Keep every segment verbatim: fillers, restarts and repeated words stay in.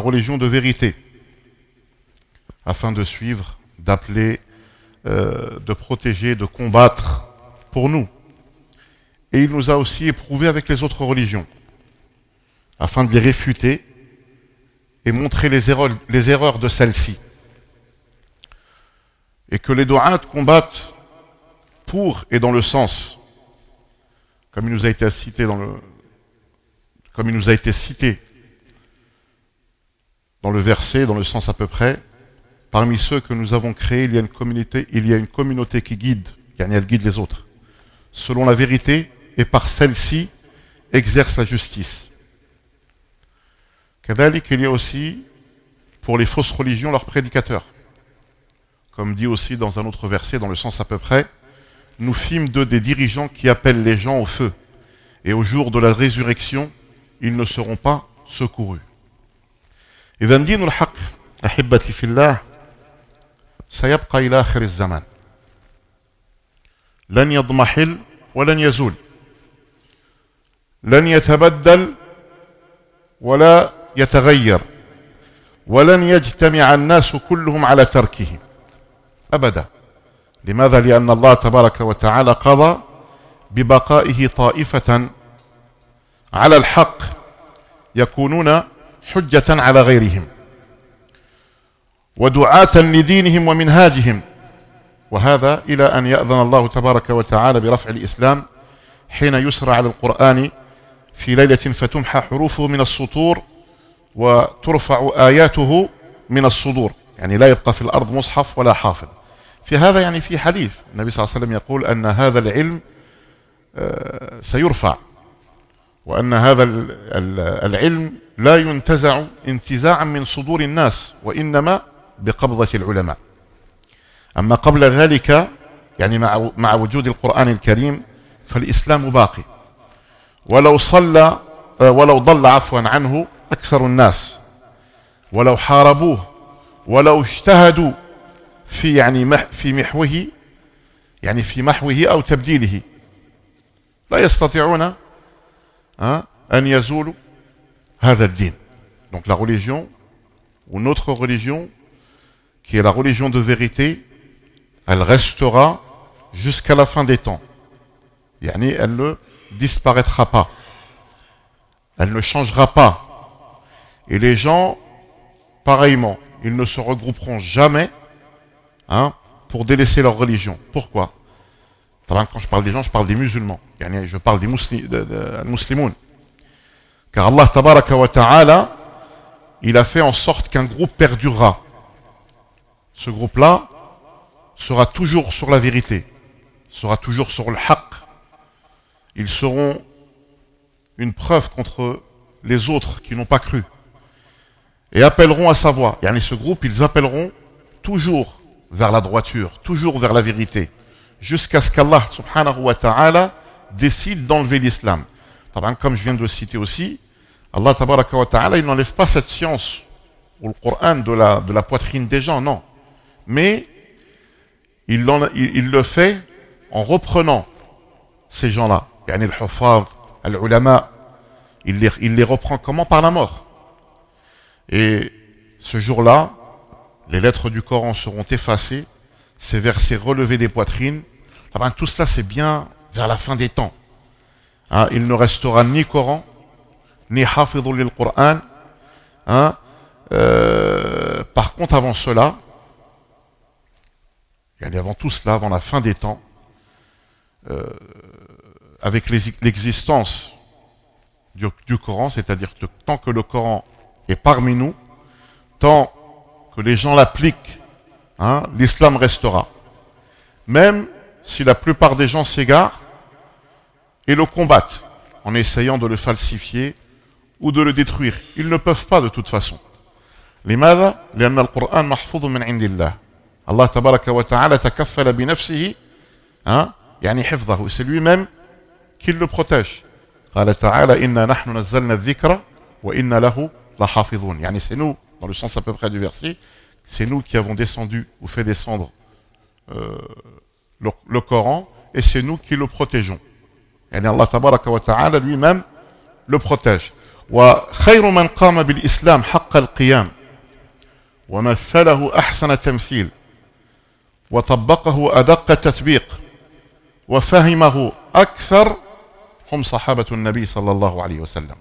religion de vérité, afin de suivre, d'appeler, euh, de protéger, de combattre pour nous. Et il nous a aussi éprouvés avec les autres religions, afin de les réfuter et montrer les erreurs, les erreurs de celles-ci. Et que les du'at combattent pour et dans le sens, comme il nous a été cité dans le, comme il nous a été cité dans le verset, dans le sens à peu près, parmi ceux que nous avons créés, il y a une communauté, il y a une communauté qui guide, elle guide les autres, selon la vérité, et par celle-ci exerce la justice. Kadalik, il y a aussi, pour les fausses religions, leurs prédicateurs. Comme dit aussi dans un autre verset, dans le sens à peu près, nous fîmes d'eux des dirigeants qui appellent les gens au feu. Et au jour de la résurrection, ils ne seront pas secourus. إذا دين الحق أحبتي في الله سيبقى إلى آخر الزمان لن يضمحل ولن يزول لن يتبدل ولا يتغير ولن يجتمع الناس كلهم على تركه أبدا. لماذا؟ لأن الله تبارك وتعالى قضى ببقائه طائفة على الحق يكونون حجة على غيرهم ودعاة لدينهم ومنهاجهم، وهذا إلى أن يأذن الله تبارك وتعالى برفع الإسلام حين يسرى على القرآن في ليلة فتمحى حروفه من السطور وترفع آياته من الصدور، يعني لا يبقى في الأرض مصحف ولا حافظ. في هذا يعني في حديث النبي صلى الله عليه وسلم يقول أن هذا العلم سيرفع، وأن هذا العلم لا ينتزع انتزاعا من صدور الناس وإنما بقبضة العلماء. أما قبل ذلك يعني مع مع وجود القرآن الكريم فالإسلام باقي، ولو صلى ولو ضل عفوا عنه أكثر الناس، ولو حاربوه، ولو اجتهدوا في يعني في محوه يعني في محوه أو تبديله، لا يستطيعون أن يزولوا هذا الدين. Donc la religion, ou notre religion, qui est la religion de vérité, elle restera jusqu'à la fin des temps. Yani, elle ne disparaîtra pas. Elle ne changera pas. Et les gens, pareillement, ils ne se regrouperont jamais hein, pour délaisser leur religion. Pourquoi? Quand je parle des gens, je parle des musulmans. Yani, je parle des musulmans. De, de, musulmans. Car Allah tabaraka wa ta'ala, il a fait en sorte qu'un groupe perdurera. Ce groupe-là sera toujours sur la vérité, sera toujours sur le haqq. Ils seront une preuve contre les autres qui n'ont pas cru. Et appelleront à sa voix. Yani ce groupe, ils appelleront toujours vers la droiture, toujours vers la vérité, jusqu'à ce qu'Allah subhanahu wa ta'ala décide d'enlever l'islam. Comme je viens de le citer aussi, Allah tabaraka wa ta'ala, il n'enlève pas cette science ou le Coran de la, de la poitrine des gens, non. Mais il, en, il, il le fait en reprenant ces gens-là. Yani al-huffaz, al-ulama, il les, il les reprend comment? Par la mort. Et ce jour-là, les lettres du Coran seront effacées, ces versets relevés des poitrines. Tout cela, c'est bien vers la fin des temps. Hein, il ne restera ni Coran, ni hafidhul lil Qur'an. Hein, euh, par contre, avant cela, et avant tout cela, avant la fin des temps, euh, avec les, l'existence du, du Coran, c'est-à-dire que tant que le Coran est parmi nous, tant que les gens l'appliquent, hein, l'islam restera. Même si la plupart des gens s'égarent et le combattent en essayant de le falsifier ou de le détruire. Ils ne peuvent pas de toute façon. لماذا؟ لأن القرآن محفوظ من عند الله. Allah tabaraka wa ta'ala takaffala bi nafsihi, hein, yani hifdhahu. C'est lui-même qui le protège. قال تعالى إنا نحن نزلنا الذكر وإنا له لحافظون. Yani c'est nous, dans le sens à peu près du verset, c'est nous qui avons descendu ou fait descendre euh, le, le Coran et c'est nous qui le protégeons. Yani Allah tabaraka wa ta'ala lui-même le protège. وخير من قام بالإسلام حق حق القيام ومثله أحسن تمثيل وطبقه أدق تطبيق وفهمه أكثر هم صحابة النبي صلى الله عليه وسلم.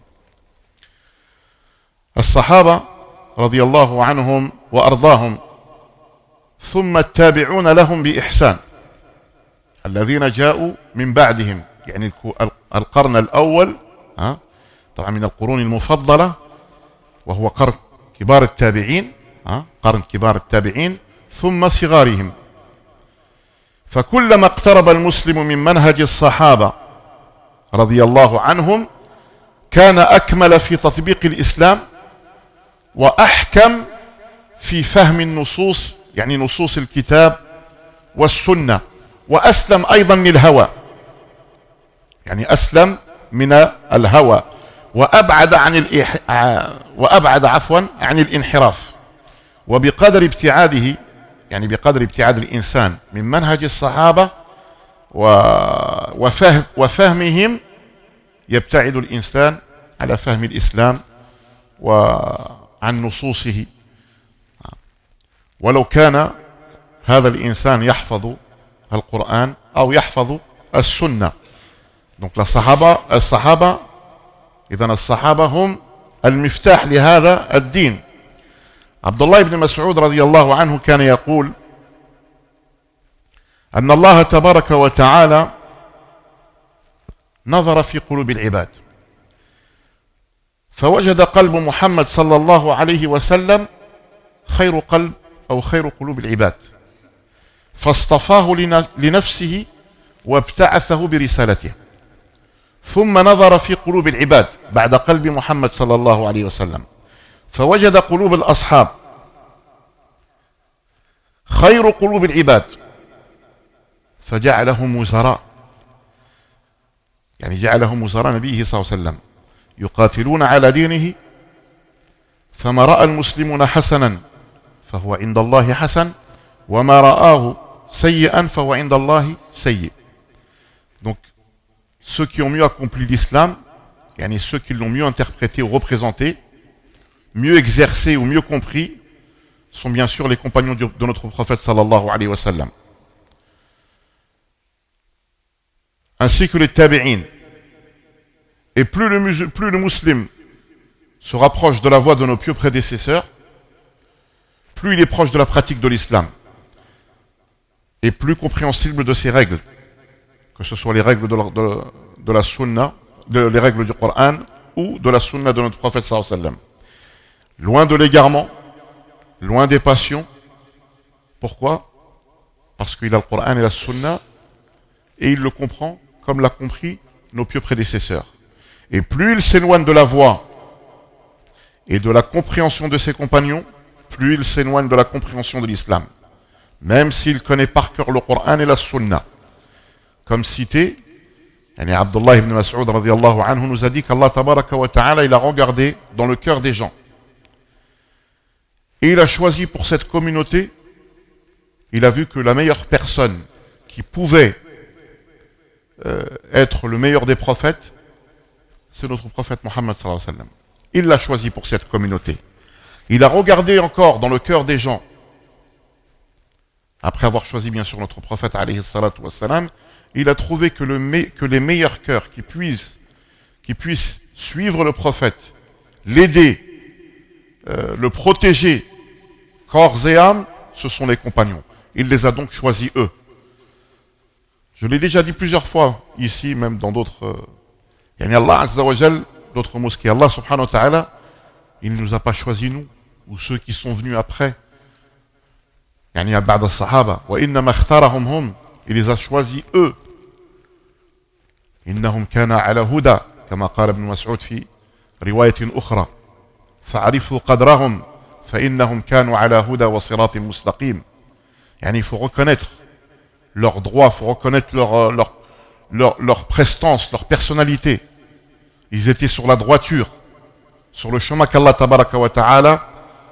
الصحابة رضي الله عنهم وأرضاهم ثم التابعون لهم بإحسان الذين جاءوا من بعدهم، يعني القرن الأول طبعا من القرون المفضلة وهو قرن كبار التابعين، قرن كبار التابعين ثم صغارهم. فكلما اقترب المسلم من منهج الصحابة رضي الله عنهم كان أكمل في تطبيق الإسلام وأحكم في فهم النصوص، يعني نصوص الكتاب والسنة، وأسلم أيضا من الهوى، يعني أسلم من الهوى وأبعد عن الإح... وأبعد عفوا عن الانحراف. وبقدر ابتعاده، يعني بقدر ابتعاد الإنسان من منهج الصحابة و... وفهم... وفهمهم يبتعد الإنسان على فهم الإسلام وعن نصوصه، ولو كان هذا الإنسان يحفظ القرآن أو يحفظ السنة. donc الصحابة الصحابة إذن الصحابة هم المفتاح لهذا الدين. عبد الله بن مسعود رضي الله عنه كان يقول أن الله تبارك وتعالى نظر في قلوب العباد فوجد قلب محمد صلى الله عليه وسلم خير قلب أو خير قلوب العباد فاصطفاه لنفسه وابتعثه برسالته. ثم نظر في قلوب العباد بعد قلب محمد صلى الله عليه وسلم فوجد قلوب الأصحاب خير قلوب العباد فجعلهم وزراء، يعني جعلهم وزراء نبيه صلى الله عليه وسلم يقاتلون على دينه. فما رأى المسلمون حسنا فهو عند الله حسن وما رآه سيئا فهو عند الله سيء. Donc ceux qui ont mieux accompli l'islam, yani ceux qui l'ont mieux interprété ou représenté, mieux exercé ou mieux compris, sont bien sûr les compagnons de notre prophète sallallahu alayhi wa sallam, ainsi que les tabi'in. Et plus le, musul, plus le musulman se rapproche de la voie de nos pieux prédécesseurs, plus il est proche de la pratique de l'islam et plus compréhensible de ses règles, que ce soit les règles de la, de, de la sunna, de, les règles du Coran ou de la sunna de notre prophète sallallahu alayhi wa sallam. Loin de l'égarement, loin des passions. Pourquoi? Parce qu'il a le Coran et la sunna et il le comprend comme l'a compris nos pieux prédécesseurs. Et plus il s'éloigne de la voie et de la compréhension de ses compagnons, plus il s'éloigne de la compréhension de l'islam, même s'il connaît par cœur le Coran et la sunna. Comme cité, yani Abdullah ibn Mas'ud radiyallahu anhu nous a dit qu'Allah tabaraka wa ta'ala il a regardé dans le cœur des gens et il a choisi pour cette communauté, il a vu que la meilleure personne qui pouvait euh, être le meilleur des prophètes, c'est notre prophète Mohammed sallallahu alayhi wa sallam. Il l'a choisi pour cette communauté. Il a regardé encore dans le cœur des gens, après avoir choisi bien sûr notre prophète alayhi salatu wa salam, il a trouvé que, le me- que les meilleurs cœurs qui puissent, qui puissent suivre le prophète, l'aider, euh, le protéger, corps et âme, ce sont les compagnons. Il les a donc choisis eux. Je l'ai déjà dit plusieurs fois, ici, même dans d'autres... Euh, yani Allah Azza wa Jal, d'autres mosquées. Allah subhanahu wa ta'ala, il ne nous a pas choisis nous, ou ceux qui sont venus après. Yani ba'da sahaba. Wa innama ikhtarahum hum. Il les a choisis eux. إنهم كانوا على هدى كما قال ابن مسعود في رواية أخرى فعرفوا قدرهم فإنهم كانوا على هدى وصراط مستقيم. يعني il faut reconnaître leurs droits, il faut reconnaître leur, leur, leur, leur prestance, leur personnalité. Ils étaient sur la droiture, sur le chemin qu'Allah tabaraka wa ta'ala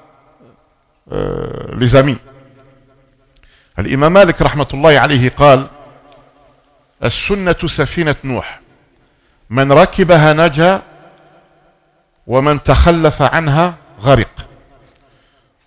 euh, les a mis. الإمام مالك رحمة الله عليه قال السنة سفينة نوح من ركبها نجا ومن تخلف عنها غرق.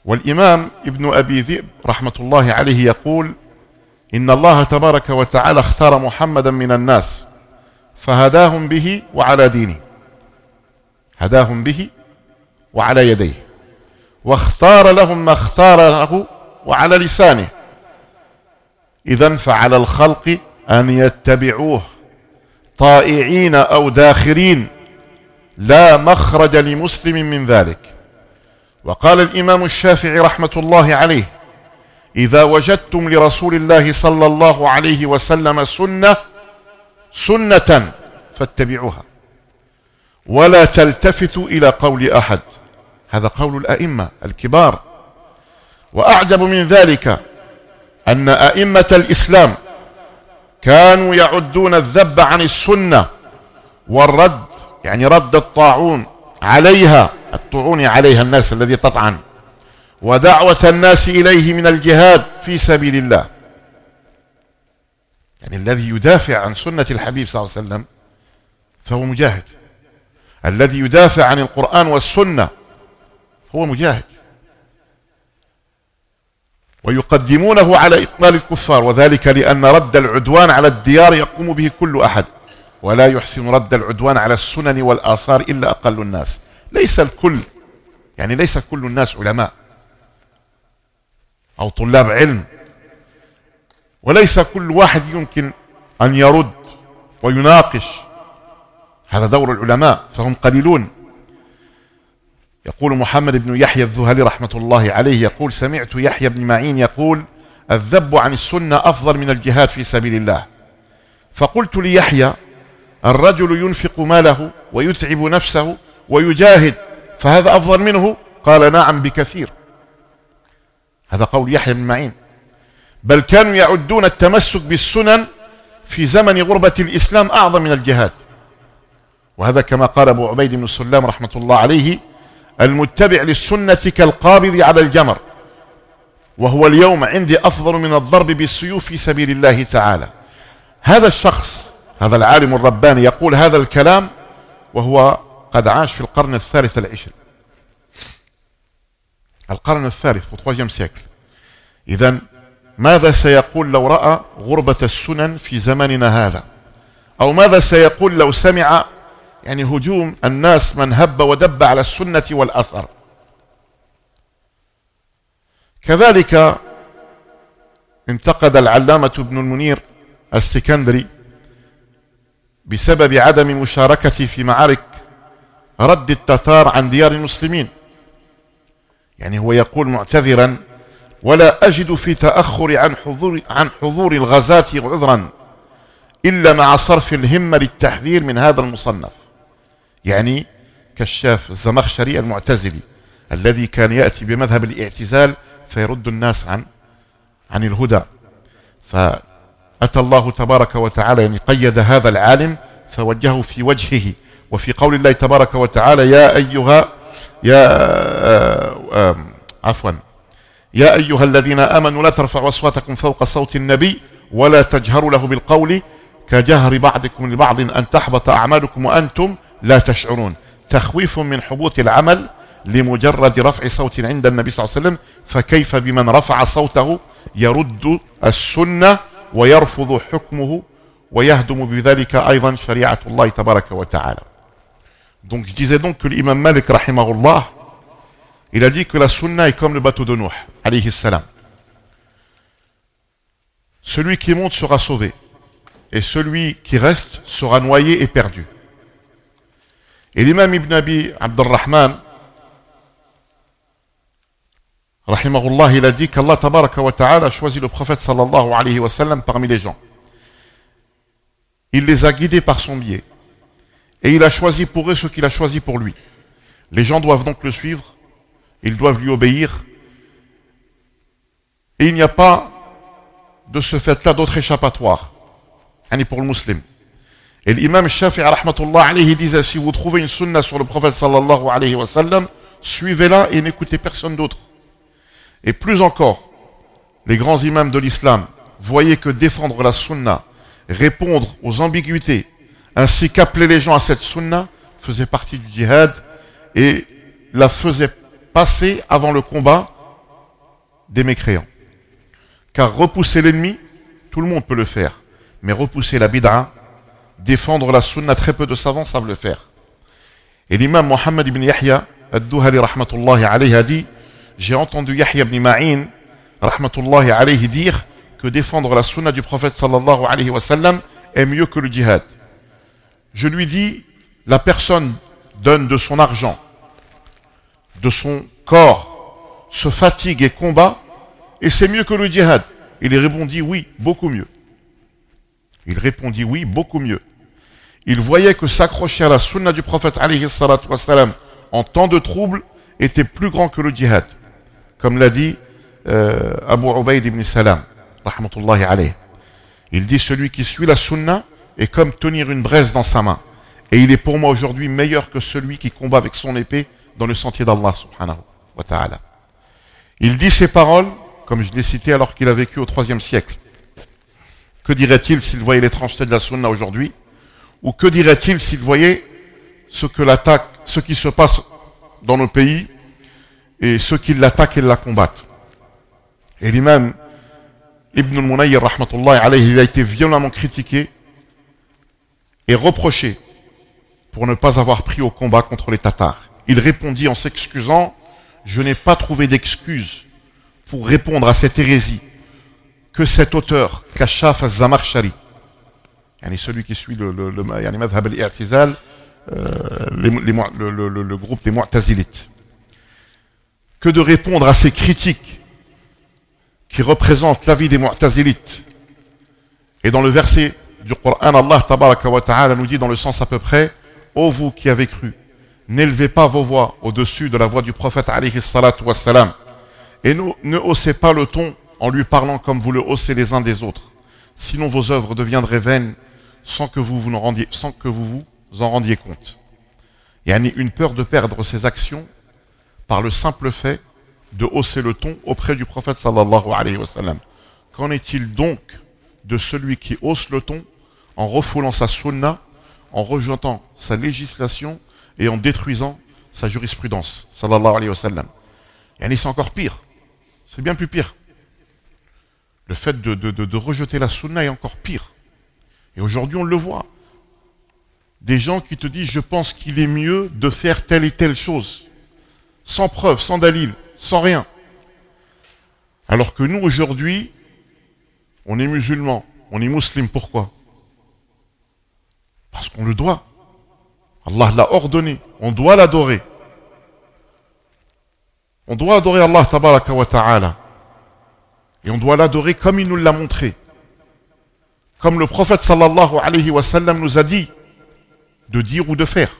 والإمام ابن أبي ذئب رحمة الله عليه يقول إن الله تبارك وتعالى اختار محمدا من الناس فهداهم به وعلى دينه، هداهم به وعلى يديه، واختار لهم ما اختار له وعلى لسانه. إذن فعلى الخلق أن يتبعوه طائعين أو داخرين، لا مخرج لمسلم من ذلك. وقال الإمام الشافعي رحمة الله عليه إذا وجدتم لرسول الله صلى الله عليه وسلم سنة سنة فاتبعوها ولا تلتفتوا إلى قول أحد. هذا قول الأئمة الكبار. وأعجب من ذلك أن أئمة الإسلام كانوا يعدون الذب عن السنة والرد، يعني رد الطاعون عليها، الطعون عليها الناس الذي تطعن، ودعوة الناس إليه من الجهاد في سبيل الله. يعني الذي يدافع عن سنة الحبيب صلى الله عليه وسلم فهو مجاهد، الذي يدافع عن القرآن والسنة هو مجاهد. ويقدمونه على إطلال الكفار، وذلك لأن رد العدوان على الديار يقوم به كل أحد، ولا يحسن رد العدوان على السنن والآثار إلا أقل الناس. ليس الكل، يعني ليس كل الناس علماء أو طلاب علم، وليس كل واحد يمكن أن يرد ويناقش. هذا دور العلماء فهم قليلون. يقول محمد بن يحيى الذهلي رحمة الله عليه يقول سمعت يحيى بن معين يقول الذب عن السنة أفضل من الجهاد في سبيل الله. فقلت ليحيى الرجل ينفق ماله ويتعب نفسه ويجاهد فهذا أفضل منه؟ قال نعم بكثير. هذا قول يحيى بن معين. بل كانوا يعدون التمسك بالسنن في زمن غربة الإسلام أعظم من الجهاد. وهذا كما قال أبو عبيد بن السلام رحمة الله عليه المتبع للسنة كالقابض على الجمر، وهو اليوم عندي أفضل من الضرب بالسيوف في سبيل الله تعالى. هذا الشخص، هذا العالم الرباني يقول هذا الكلام وهو قد عاش في القرن الثالث العشر، القرن الثالث في troisième siècle. إذن ماذا سيقول لو رأى غربة السنن في زمننا هذا؟ أو ماذا سيقول لو سمع يعني هجوم الناس من هب ودب على السنة والأثر؟ كذلك انتقد العلامة ابن المنير السكندري بسبب عدم مشاركته في معارك رد التتار عن ديار المسلمين. يعني هو يقول معتذرا ولا أجد في تأخر عن حضور, عن حضور الغزاة عذرا إلا مع صرف الهمة للتحذير من هذا المصنف. يعني كشاف الزمخشري المعتزلي الذي كان يأتي بمذهب الاعتزال فيرد الناس عن عن الهدى. فأتى الله تبارك وتعالى يعني قيد هذا العالم فوجهه في وجهه. وفي قول الله تبارك وتعالى يا أيها يا آآ آآ عفوا يا أيها الذين آمنوا لا ترفعوا أصواتكم فوق صوت النبي ولا تجهروا له بالقول كجهر بعضكم لبعض أن تحبط أعمالكم وأنتم لا تشعرون. تخويف من حبوط العمل لمجرد رفع صوت عند النبي صلى الله عليه وسلم، فكيف بمن رفع صوته يرد السنة ويرفض حكمه ويهدم بذلك أيضا شريعة الله تبارك وتعالى. Donc je disais donc que l'imam Malik rahimahullah, il a dit que la sunna est comme le bateau de Nuh alayhi salam. Celui qui monte sera sauvé et celui qui reste sera noyé et perdu. Et l'imam Ibn Abi Abdurrahman rahimahullah, il a dit qu'Allah tabaraka wa ta'ala a choisi le prophète sallallahu alayhi wa sallam parmi les gens. Il les a guidés par son biais. Et il a choisi pour eux ce qu'il a choisi pour lui. Les gens doivent donc le suivre, ils doivent lui obéir. Et il n'y a pas de ce fait-là d'autre échappatoire pour le musulman. Et l'imam Shafi'i rahmatullah alayhi disait si vous trouvez une sunna sur le prophète sallallahu alayhi wa sallam, suivez-la et n'écoutez personne d'autre. Et plus encore, les grands imams de l'islam voyaient que défendre la sunna, répondre aux ambiguïtés, ainsi qu'appeler les gens à cette sunna faisait partie du djihad et la faisait passer avant le combat des mécréants. Car repousser l'ennemi, tout le monde peut le faire. Mais repousser la bid'a, défendre la sunna, très peu de savants savent le faire. Et l'imam Mohammed ibn Yahya ad-Duhali rahmatullahi alayhi a dit, j'ai entendu Yahya ibn Ma'in rahmatullahi alayhi dire que défendre la sunna du prophète sallallahu alayhi wa sallam est mieux que le djihad. Je lui dis, la personne donne de son argent, de son corps, se fatigue et combat, et c'est mieux que le djihad. Il répondit oui, beaucoup mieux. Il répondit oui, beaucoup mieux. Il voyait que s'accrocher à la sunna du prophète alayhi salatu wassalam en temps de trouble était plus grand que le djihad. Comme l'a dit euh, Abu Ubayd ibn Salam, rahmatullahi alayhi. Il dit, celui qui suit la sunna est comme tenir une braise dans sa main. Et il est pour moi aujourd'hui meilleur que celui qui combat avec son épée dans le sentier d'Allah subhanahu wa ta'ala. Il dit ces paroles, comme je l'ai cité alors qu'il a vécu au troisième siècle. Que dirait-il s'il voyait l'étrangeté de la sunna aujourd'hui? Ou que dirait-il s'il voyait ce que l'attaque, ce qui se passe dans nos pays et ceux qui l'attaquent et la combattent? Et l'imam Ibn al-Munayyir rahmatullahi alayhi, il a été violemment critiqué et reproché pour ne pas avoir pris au combat contre les Tatars. Il répondit en s'excusant, je n'ai pas trouvé d'excuse pour répondre à cette hérésie que cet auteur, Kashaf al-Zamarshari, celui qui suit le, le, le, le madhab al-i'tizal, euh, les, les, le, le, le, le groupe des Mu'tazilites, que de répondre à ces critiques qui représentent l'avis des Mu'tazilites. Et dans le verset du Coran, Allah tabaraka wa ta'ala nous dit dans le sens à peu près, ô vous qui avez cru, n'élevez pas vos voix au-dessus de la voix du prophète alayhi salatu wassalam, et ne, ne haussez pas le ton en lui parlant comme vous le haussez les uns des autres. Sinon vos œuvres deviendraient vaines sans que vous vous en rendiez, sans que vous vous en rendiez compte. Il y a une peur de perdre ses actions par le simple fait de hausser le ton auprès du prophète sallallahu alayhi wa sallam. Qu'en est-il donc de celui qui hausse le ton en refoulant sa sunna, en rejetant sa législation et en détruisant sa jurisprudence sallallahu alayhi wa sallam? Et c'est encore pire. C'est bien plus pire. Le fait de, de, de, de rejeter la sunna est encore pire. Et aujourd'hui, on le voit. Des gens qui te disent, je pense qu'il est mieux de faire telle et telle chose. Sans preuve, sans dalil, sans rien. Alors que nous, aujourd'hui, on est musulmans, on est musulmans. Pourquoi? Parce qu'on le doit. Allah l'a ordonné. On doit l'adorer. On doit adorer Allah tabaraka wa ta'ala. Et on doit l'adorer comme il nous l'a montré. Comme le prophète sallallahu alayhi wa sallam nous a dit de dire ou de faire.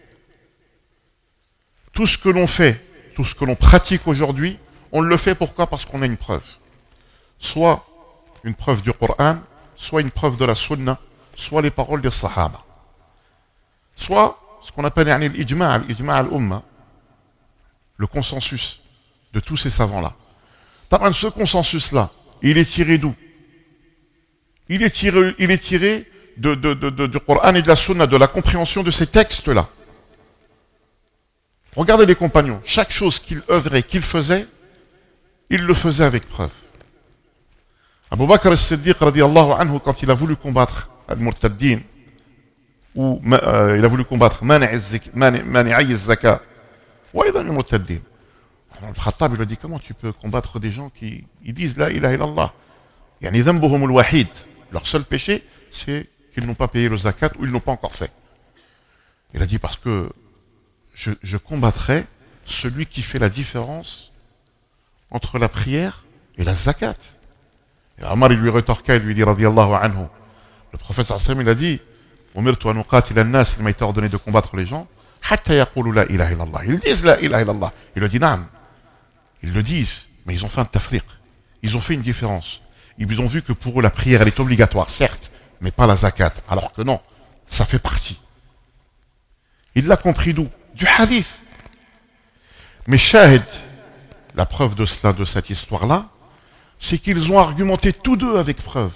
Tout ce que l'on fait, tout ce que l'on pratique aujourd'hui, on le fait pourquoi? Parce qu'on a une preuve. Soit une preuve du Coran, soit une preuve de la sunna, soit les paroles des sahaba. Soit ce qu'on appelle l'ijma', l'ijma' al-umma, le consensus de tous ces savants-là. Ce consensus-là, il est tiré d'où? Il est tiré, il est tiré de, de, de, de, du Coran et de la Sunna, de la compréhension de ces textes-là. Regardez les compagnons. Chaque chose qu'ils œuvraient, qu'ils faisaient, ils le faisaient avec preuve. Abu Bakr as-Siddiq, radiyallahu anhu, quand il a voulu combattre al-Murtaddin, ou euh, il a voulu combattre Mani'i az-Zaka, ou aïdan al-Murtaddin. Le Khattab, il a dit, comment tu peux combattre des gens qui ils disent la ilaha illallah? Yani dhanbuhum al-wahid. Leur seul péché, c'est qu'ils n'ont pas payé le zakat ou ils n'ont pas encore fait. Il a dit, parce que je, je combattrai celui qui fait la différence entre la prière et la zakat. Et Omar, il lui rétorqua, il lui dit, radiyallahu anhu, le prophète sallallahu alayhi wa sallam, il a dit, umirtu an uqatil an-nas, il m'a été ordonné de combattre les gens, hatta yaqulu la ilaha illallah. Ils disent la ilaha illallah. Il lui dit, naam. Ils le disent, mais ils ont fait un tafriq. Ils ont fait une différence. Ils ont vu que pour eux, la prière, elle est obligatoire, certes, mais pas la zakat. Alors que non, ça fait partie. Il l'a compris d'où? Du hadith. Mais shahid, la preuve de cela, de cette histoire-là, c'est qu'ils ont argumenté tous deux avec preuve.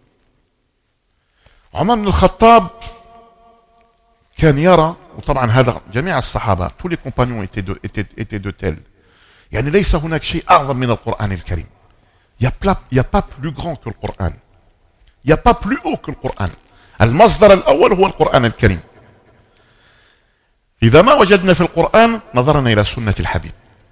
Omar ibn al-Khattab, كان يرى وطبعا هذا جميع الصحابة tous les compagnons étaient de, étaient, étaient de tels يعني ليس هناك شيء أعظم من القرآن الكريم. Il n'y a pas plus grand que le Coran. Il n'y a pas plus haut que le Coran. المصدر الأول هو القرآن الكريم. إذا ما وجدنا في القرآن نظرنا إلى سنة الحبيب.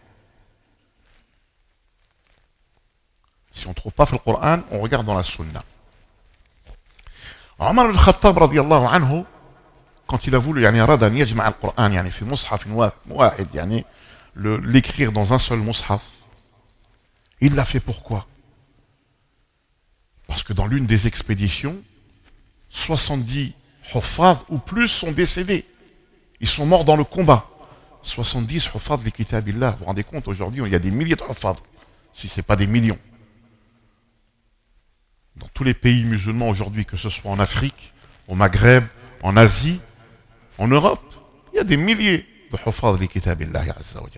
Si on ne trouve pas في القرآن, on regarde dans la sunna. عمر بن الخطاب رضي الله عنه quand il a voulu يعني أراد أن يجمع القرآن يعني في مصحف واحد يعني le, l'écrire dans un seul mushaf, il l'a fait pourquoi? Parce que dans l'une des expéditions, soixante-dix huffaz ou plus sont décédés. Ils sont morts dans le combat. soixante-dix huffaz de kitabillah. Vous vous rendez compte, aujourd'hui, il y a des milliers de huffaz, si ce n'est pas des millions. Dans tous les pays musulmans aujourd'hui, que ce soit en Afrique, au Maghreb, en Asie, en Europe, il y a des milliers de huffaz de kitabillah azza wa jal.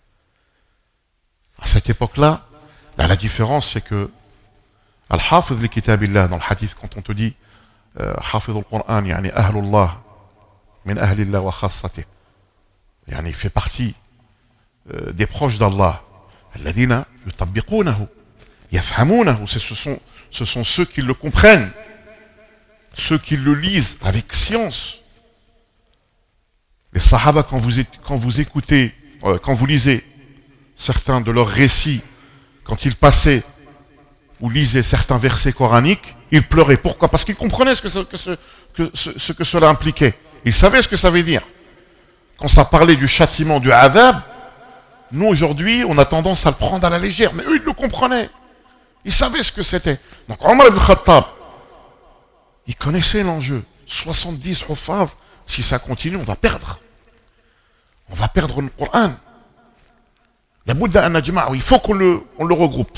À cette époque-là, là, la différence, c'est que Al-Hafiz li kitabillah, dans le hadith, quand on te dit Hafiz al-Qur'an, yani Ahlullah, min Ahlillah wa khassatih, yani il fait partie euh, des proches d'Allah, alladhina yutabbiqunahu, yafhamunahu, ce sont, ce sont ceux qui le comprennent, ceux qui le lisent avec science. Les Sahaba, quand vous, quand vous écoutez, euh, quand vous lisez certains de leurs récits, quand ils passaient ou lisaient certains versets coraniques, ils pleuraient. Pourquoi? Parce qu'ils comprenaient ce que, ce, que, ce, que, ce, ce que cela impliquait. Ils savaient ce que ça veut dire. Quand ça parlait du châtiment, du adab, nous aujourd'hui, on a tendance à le prendre à la légère. Mais eux, ils le comprenaient. Ils savaient ce que c'était. Donc Omar ibn Khattab, il connaissait l'enjeu. soixante-dix huffaz, si ça continue, on va perdre. On va perdre le Coran. La Bouddha an-Najma', il faut qu'on le, on le regroupe.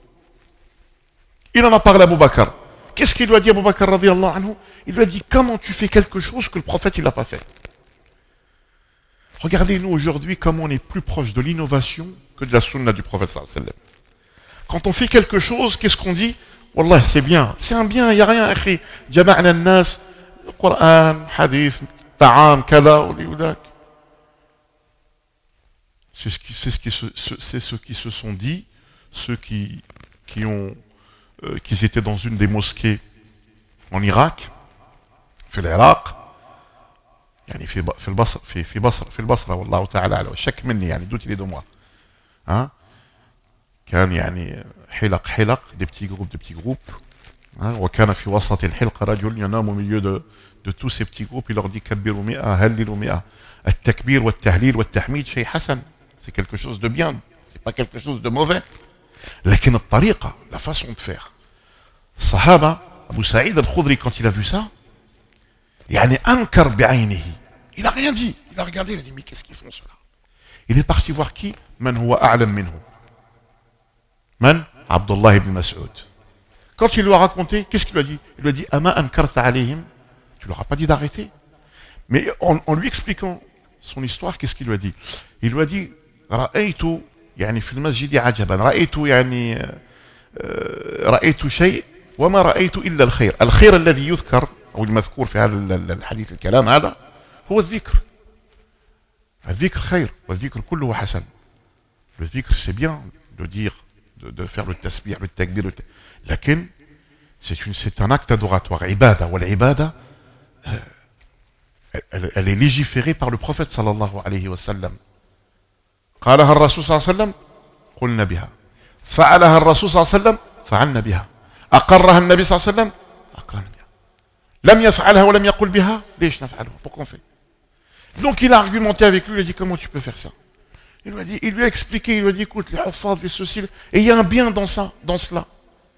Il en a parlé à Abu Bakr. Qu'est-ce qu'il lui a dit à Abu Bakr radiyallahu anhu? Il lui a dit, comment tu fais quelque chose que le prophète il n'a pas fait? Regardez-nous aujourd'hui comment on est plus proche de l'innovation que de la sunna du prophète sallallahu alayhi wa sallam. Quand on fait quelque chose, qu'est-ce qu'on dit? Wallah, c'est bien. C'est un bien, il n'y a rien. Akhi. Jama'na an-nas, Coran, hadith, ta'am, kala, ou C'est ce qui, c'est ce qui se, c'est ce qui se sont dit, ceux qui, qui ont, euh, qui étaient dans une des mosquées en Irak, في العراق, يعني في في البصر في في بصرة في البصرة والله تعالى أعلم شك مني يعني دوتي لي دو موا ها كان يعني حلق حلق des petits groupes des petits groupes hein, وكان في وسط الحلقة رجل ينام au milieu de de tous ces petits groupes, il leur dit كبروا مئة هللوا مئة التكبير والتهليل والتحميد شيء حسن. C'est quelque chose de bien, c'est pas quelque chose de mauvais. لكن الطريقة, la façon de faire. Sahaba, Abu Saïd al-Khudri, quand il a vu ça, يعني أنكر بعينه. Il n'a rien dit. Il a regardé, il a dit, mais qu'est-ce qu'ils font cela? Il est parti voir qui? من هو أعلم منه. من? Abdullah ibn Mas'ud. Quand il lui a raconté, qu'est-ce qu'il lui a dit? Il lui a dit, أما أنكرت عليهم? Tu leur as pas dit d'arrêter. Mais en, en lui expliquant son histoire, qu'est-ce qu'il lui a dit? Il lui a dit, رأيت يعني في المسجد عجبا رأيت يعني رأيت شيء وما رأيت إلا الخير الخير الذي يذكر أو المذكور في هذا الحديث الكلام هذا هو الذكر الذكر خير والذكر كله حسن. Le dhikr c'est bien de dire de, de faire le tasbih le takbir le... لكن c'est, une, c'est un acte adoratoire عبادة والعبادة elle, elle est légiférée par le prophète sallallahu alayhi wa sallam. قالها الرسول صلى الله عليه وسلم قلنا بها فعلها الرسول صلى الله عليه وسلم فعلنا بها أقرها النبي صلى الله عليه وسلم أقرنا بها لم يفعلها ولم يقل بها ليش نفعلها pourquoi on fait. Donc il a argumenté avec lui, il a dit comment tu peux faire ça. Il lui a dit, il lui a expliqué, il lui a dit écoute les huffaz, les ceci et il y a un bien dans ça, dans cela.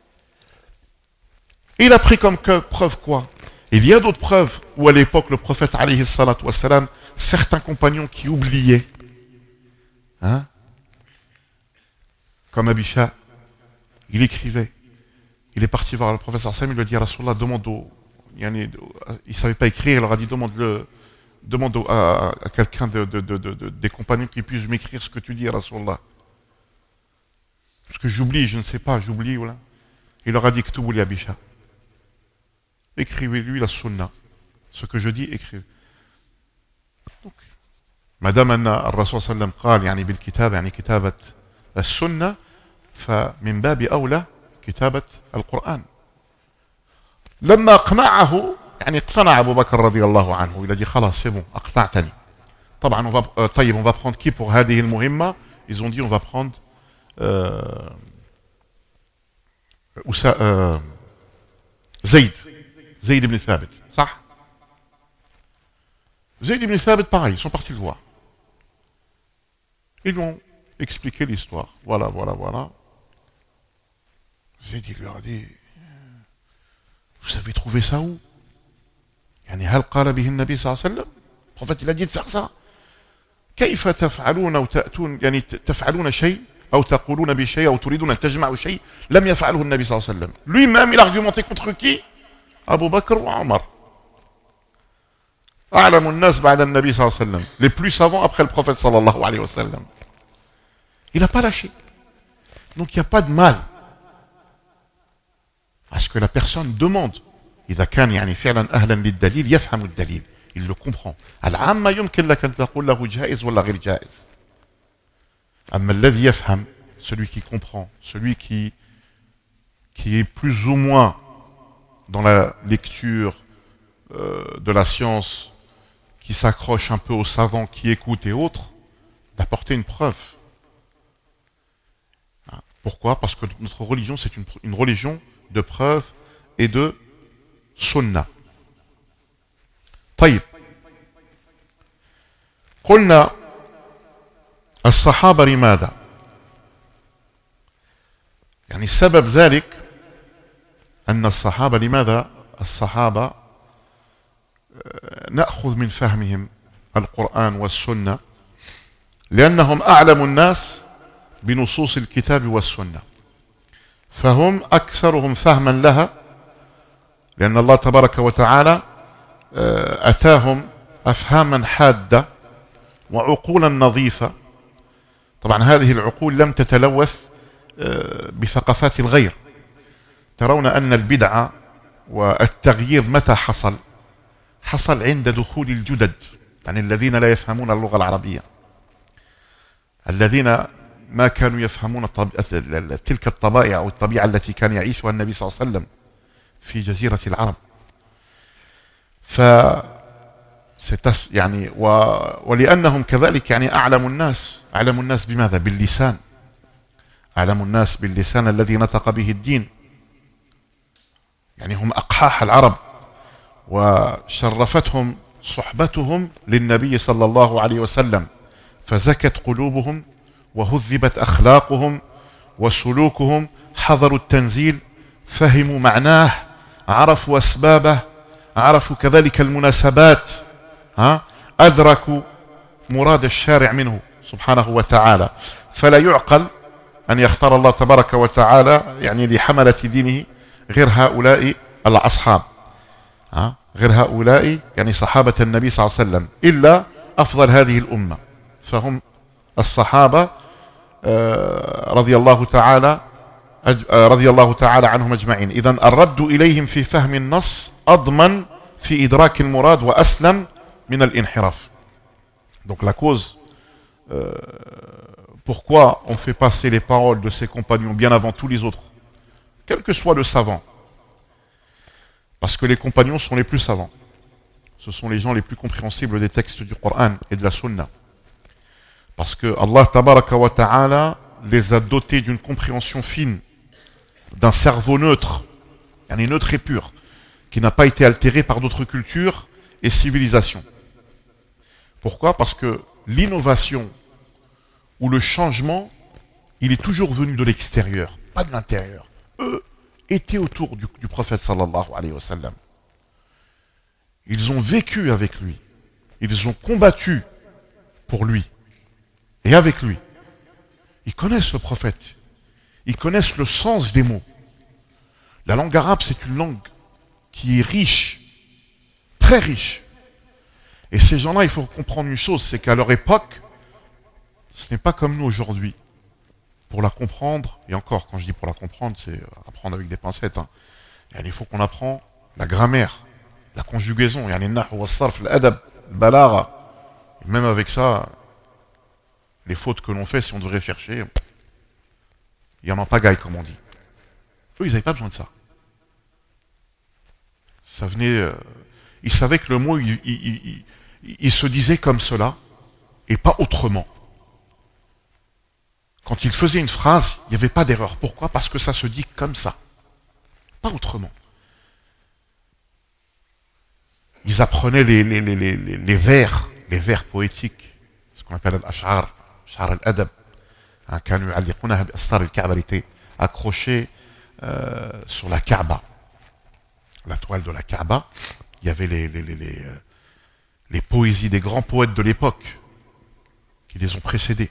Et il a pris comme preuve quoi? Il y a d'autres preuves où à l'époque le prophète alayhi salatu wassalam, certains compagnons qui oubliaient. Hein? Comme Abisha, il écrivait. Il est parti voir le professeur Sam, il lui a dit à Rasulallah, demande au. Il ne savait pas écrire, il leur a dit demande-le, demande à, à quelqu'un de, de, de, de, des compagnons qui puisse m'écrire ce que tu dis à Rasulallah. Parce que j'oublie, je ne sais pas, j'oublie. Voilà. Il leur a dit que tout voulait Abisha. Écrivez-lui la sunna. Ce que je dis, écrivez. Okay. ما دام أن الرسول صلى الله عليه وسلم قال يعني بالكتابة يعني كتابة السنة فمن باب أولى كتابة القرآن. لما أقنعه يعني اقتنع أبو بكر رضي الله عنه، إلى دي خلاص سيبون أقنعتني. طبعا on va, طيب on va prendre qui pour هذه المهمة؟ Ils ont dit on va prendre euh, euh, زيد زيد بن ثابت صح؟ زيد بن ثابت pareil, ils sont partis le voir. Ils lui ont expliqué l'histoire. Voilà, voilà, voilà. Zayd il leur a dit, vous avez trouvé ça où? يعني هل قال به النبي صلى الله عليه وسلم؟ Le prophète il a dit de faire ça. كيف تفعلون أو تأتون يعني تفعلون شيء أو تقولون بشيء أو تريدون أن تجمعوا شيء لم يفعله النبي صلى الله عليه وسلم. Lui-même il a argumenté contre qui? Abu Bakr ou Omar. أعلم الناس بعد النبي صلى الله عليه وسلم. Les plus savants après le prophète صلى الله عليه وسلم. Il n'a pas lâché. Donc il n'y a pas de mal. Parce que la personne demande. إذا كان يعني فعلا أهلا للدليل يفهم الدليل. Il le comprend. العامة يمكن لك أن تقول له جائز ولا غير جائز. أما الذي يفهم, celui qui comprend, celui qui, qui est plus ou moins dans la lecture euh, de la science, qui s'accroche un peu aux savants, qui écoute et autres, d'apporter une preuve. Pourquoi? Parce que notre religion, c'est une, une religion de preuve et de sunna. طيب قلنا الصحابة لماذا؟ يعني سبب ذلك أن الصحابة لماذا الصحابة نأخذ من فهمهم القرآن والسنة لأنهم أعلم الناس بنصوص الكتاب والسنة فهم أكثرهم فهما لها لأن الله تبارك وتعالى أتاهم أفهاما حادة وعقولا نظيفة. طبعا هذه العقول لم تتلوث بثقافات الغير. ترون أن البدعة والتغيير متى حصل؟ حصل عند دخول الجدد، يعني الذين لا يفهمون اللغة العربية، الذين ما كانوا يفهمون الطب... تلك الطبائع أو الطبيعة التي كان يعيشها النبي صلى الله عليه وسلم في جزيرة العرب. ف ستس... يعني و... ولأنهم كذلك يعني أعلم الناس، أعلم الناس بماذا؟ باللسان، أعلم الناس باللسان الذي نطق به الدين، يعني هم أقحاح العرب، وشرفتهم صحبتهم للنبي صلى الله عليه وسلم، فزكت قلوبهم وهذبت أخلاقهم وسلوكهم، حضروا التنزيل، فهموا معناه، عرفوا أسبابه، عرفوا كذلك المناسبات، ها؟ أدركوا مراد الشارع منه سبحانه وتعالى. فلا يعقل أن يختار الله تبارك وتعالى يعني لحملة دينه غير هؤلاء الأصحاب، ها؟ غير هؤلاء يعني صحابة النبي صلى الله عليه وسلم، إلا أفضل هذه الأمة، فهم الصحابة رضي الله تعالى رضي الله تعالى عنهم أجمعين. إذن الرد إليهم في فهم النص أضمن في إدراك المراد وأسلم من الانحراف. Donc la cause euh, pourquoi on fait passer les paroles de ses compagnons bien avant tous les autres, quel que soit le savant, parce que les compagnons sont les plus savants, ce sont les gens les plus compréhensibles des textes du Coran et de la Sunna, parce que Allah tabaraka wa ta'ala les a dotés d'une compréhension fine, d'un cerveau neutre, un neutre et pur, qui n'a pas été altéré par d'autres cultures et civilisations. Pourquoi? Parce que l'innovation ou le changement, il est toujours venu de l'extérieur, pas de l'intérieur. Eux étaient autour du, du prophète sallallahu alayhi wa sallam. Ils ont vécu avec lui. Ils ont combattu pour lui et avec lui. Ils connaissent le prophète. Ils connaissent le sens des mots. La langue arabe, c'est une langue qui est riche, très riche. Et ces gens-là, il faut comprendre une chose, c'est qu'à leur époque, ce n'est pas comme nous aujourd'hui. Pour la comprendre, et encore, quand je dis pour la comprendre, c'est apprendre avec des pincettes. Hein. Il faut qu'on apprend la grammaire, la conjugaison, yani le sarf, l'adab, le balagha. Même avec ça, les fautes que l'on fait, si on devrait chercher, et en pagaille, comme on dit. Eux, ils n'avaient pas besoin de ça. Ça venait... Euh, ils savaient que le mot, il, il, il, il, il se disait comme cela, et pas autrement. Quand ils faisaient une phrase, il n'y avait pas d'erreur. Pourquoi? Parce que ça se dit comme ça. Pas autrement. Ils apprenaient les, les, les, les, les vers, les vers poétiques, ce qu'on appelle l'ash'ar, ash'ar al-adab. كانوا يعلقونها بأسطار الكعبة, elle était accrochée euh, sur la Kaaba, la toile de la Kaaba. Il y avait les, les, les, les, les poésies des grands poètes de l'époque qui les ont précédés.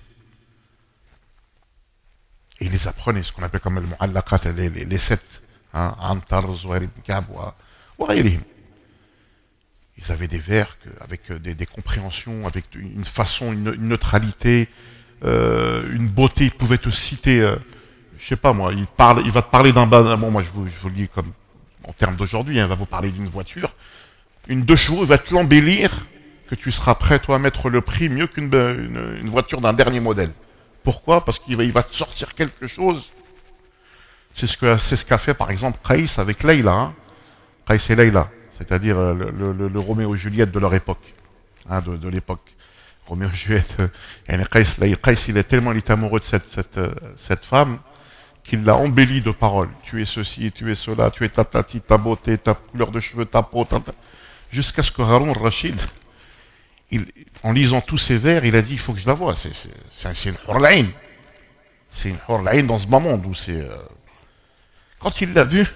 Et ils les apprenaient, ce qu'on appelle comme le mu'allaqat, les, les, les sept, hein, Antar, Zuhair ibn Ka'b, wa ghayrihim. Ils avaient des vers que, avec des, des compréhensions, avec une façon, une, une neutralité, euh, une beauté. Ils pouvaient te citer, euh, je sais pas moi, il, parle, il va te parler d'un bas, bon moi je vous, je vous le dis comme en termes d'aujourd'hui, hein, il va vous parler d'une voiture, une deux chevaux, il va te l'embellir, que tu seras prêt toi à mettre le prix mieux qu'une une, une voiture d'un dernier modèle. Pourquoi? Parce qu'il va, il va te sortir quelque chose. C'est ce que, c'est ce qu'a fait par exemple Qaïs avec Layla, hein. Qaïs et Layla, c'est-à-dire le, le, le, le Roméo et Juliette de leur époque, hein, de, de l'époque. Roméo et Juliette, euh, Qaïs, Qaïs, il est tellement il est amoureux de cette, cette, euh, cette femme qu'il l'a embellie de paroles. Tu es ceci, tu es cela, tu es ta tati, ta beauté, ta couleur de cheveux, ta peau, ta, ta... jusqu'à ce que Haroun Rachid, il, en lisant tous ces vers, il a dit il faut que je la voie. C'est, c'est, c'est, c'est une hurlaïn. C'est une hurlaïn dans ce bas monde où c'est. Euh... Quand il l'a vue,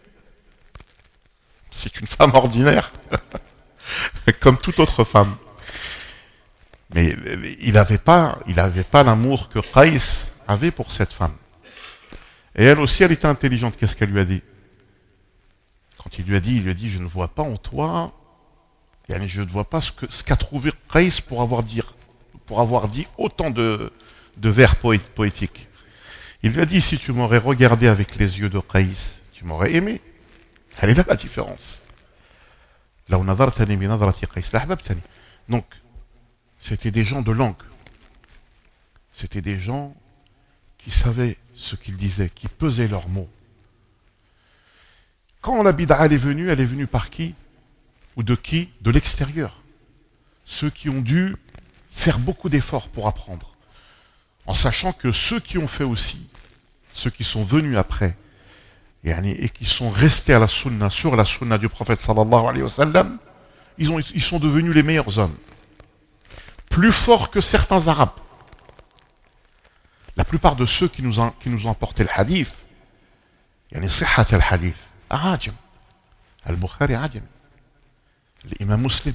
c'est une femme ordinaire, comme toute autre femme. Mais il n'avait pas, il n'avait pas l'amour que Qaïs avait pour cette femme. Et elle aussi, elle était intelligente. Qu'est-ce qu'elle lui a dit? Quand il lui a dit, il lui a dit, je ne vois pas en toi. Je ne vois pas ce, que, ce qu'a trouvé Qaïs pour avoir dit, pour avoir dit autant de, de vers poé, poétiques. Il lui a dit, si tu m'aurais regardé avec les yeux de Qaïs, tu m'aurais aimé. Elle est là la différence. Donc, c'était des gens de langue. C'était des gens qui savaient ce qu'ils disaient, qui pesaient leurs mots. Quand la bid'a est venue, elle est venue par qui? Ou de qui? De l'extérieur. Ceux qui ont dû faire beaucoup d'efforts pour apprendre. En sachant que ceux qui ont fait aussi, ceux qui sont venus après, et qui sont restés à la sunna, sur la sunna du prophète sallallahu alayhi wa sallam, ils, ont, ils sont devenus les meilleurs hommes. Plus forts que certains arabes. La plupart de ceux qui nous ont, qui nous ont apporté le hadith, yani sihhat al-hadith, ajam. Al-Bukhari ajam. L'imam Muslim,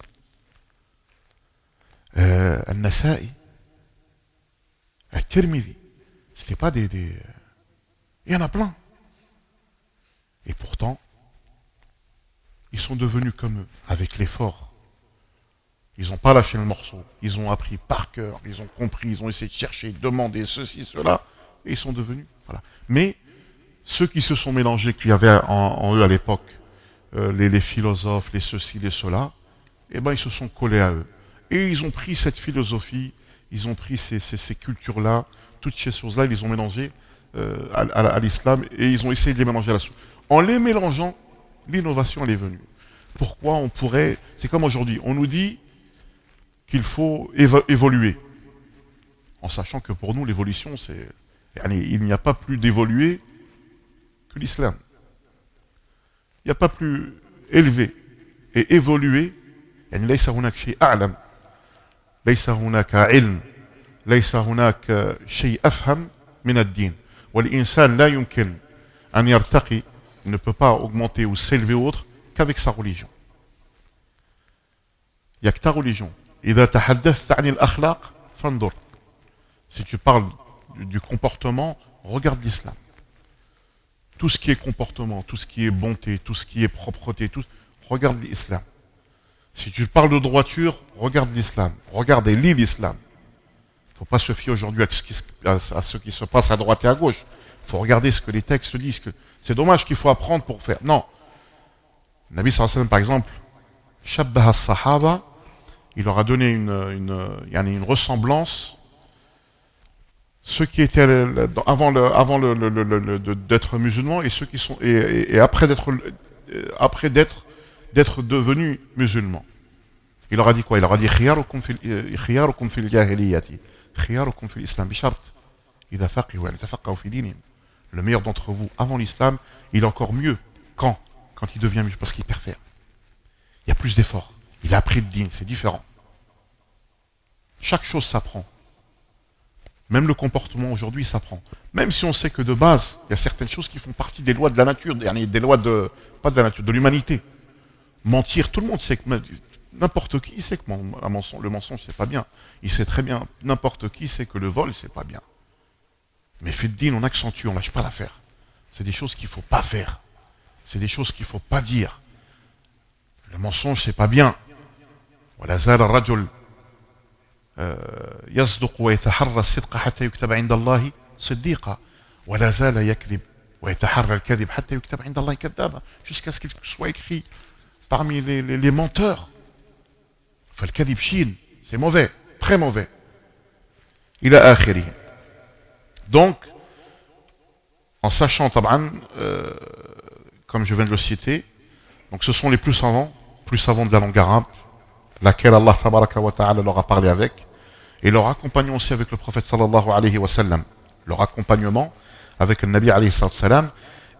euh, Al-Nasa'i, Al-Tirmidhi, c'était pas des, des... Il y en a plein. Et pourtant, ils sont devenus comme eux, avec l'effort. Ils n'ont pas lâché le morceau. Ils ont appris par cœur, ils ont compris, ils ont essayé de chercher, de demander ceci, cela, et ils sont devenus. Voilà. Mais ceux qui se sont mélangés, qui avaient en, en eux à l'époque, Euh, les, les philosophes, les ceci, les cela, eh ben ils se sont collés à eux. Et ils ont pris cette philosophie, ils ont pris ces, ces, ces cultures-là, toutes ces choses-là, ils les ont mélangées euh, à, à, à l'islam et ils ont essayé de les mélanger à la sunna. En les mélangeant, l'innovation elle est venue. Pourquoi on pourrait... C'est comme aujourd'hui, on nous dit qu'il faut évo- évoluer. En sachant que pour nous, l'évolution, c'est... Allez, il n'y a pas plus d'évoluer que l'islam. Il n'y a pas plus élevé et évolué. يعني ليس هناك شيء أعلم ليس هناك علم ليس هناك شيء أفهم من الدين والإنسان لا يمكن أن يرتقي, ne peut pas augmenter ou s'élever autre qu'avec sa religion. Il n'y a que ta religion. إذا تحدثت عن الأخلاق فانظر. Si tu parles du comportement, regarde l'islam. Tout ce qui est comportement, tout ce qui est bonté, tout ce qui est propreté, tout, regarde l'islam. Si tu parles de droiture, regarde l'islam. Regarde et lis l'islam. Il ne faut pas se fier aujourd'hui à ce, qui, à, à ce qui se passe à droite et à gauche. Il faut regarder ce que les textes disent. Que c'est dommage qu'il faut apprendre pour faire. Non. Nabi sallallahu alayhi wa sallam, par exemple, Shabbaha as-Sahaba, il leur a donné une, une, une, une ressemblance ceux qui étaient avant, le, avant le, le, le, le, d'être musulmans et ceux qui sont et, et, et après d'être après d'être d'être devenus musulmans. Il leur a dit quoi? Il leur a dit khiyarukum fil khiyarukum fil jahiliyyati khiyarukum fil islam bi shart idha faqihu wa tafaqahu fi dinihim. Le meilleur d'entre vous avant l'islam, il est encore mieux quand quand il devient musulman parce qu'il perfère. Il y a plus d'efforts. Il a appris le din, c'est différent. Chaque chose s'apprend. Même le comportement aujourd'hui s'apprend. Même si on sait que de base, il y a certaines choses qui font partie des lois de la nature, des lois de, pas de la nature, de l'humanité. Mentir, tout le monde sait que, n'importe qui sait que le mensonge c'est pas bien. Il sait très bien, n'importe qui sait que le vol c'est pas bien. Mais fait din, on accentue, on lâche pas l'affaire. C'est des choses qu'il faut pas faire. C'est des choses qu'il faut pas dire. Le mensonge c'est pas bien. ولا زال الرجل يصدق ويتحرى الصدق حتى يكتب عند الله صديقا ولا زال يكذب ويتحرى الكذب حتى يكتب عند الله كذابا jusqu'à ce qu'il soit écrit parmi les, les, les menteurs. فالكذب شين, c'est mauvais, très mauvais. إلى آخره. Donc, en sachant طبعا, euh, comme je viens de le citer, donc ce sont les plus savants, plus savants de la langue arabe, laquelle Allah tabaraka wa ta'ala leur a parlé avec, et leur accompagnement aussi avec le prophète sallallahu alayhi wa sallam, leur accompagnement avec le Nabi alayhi sallam,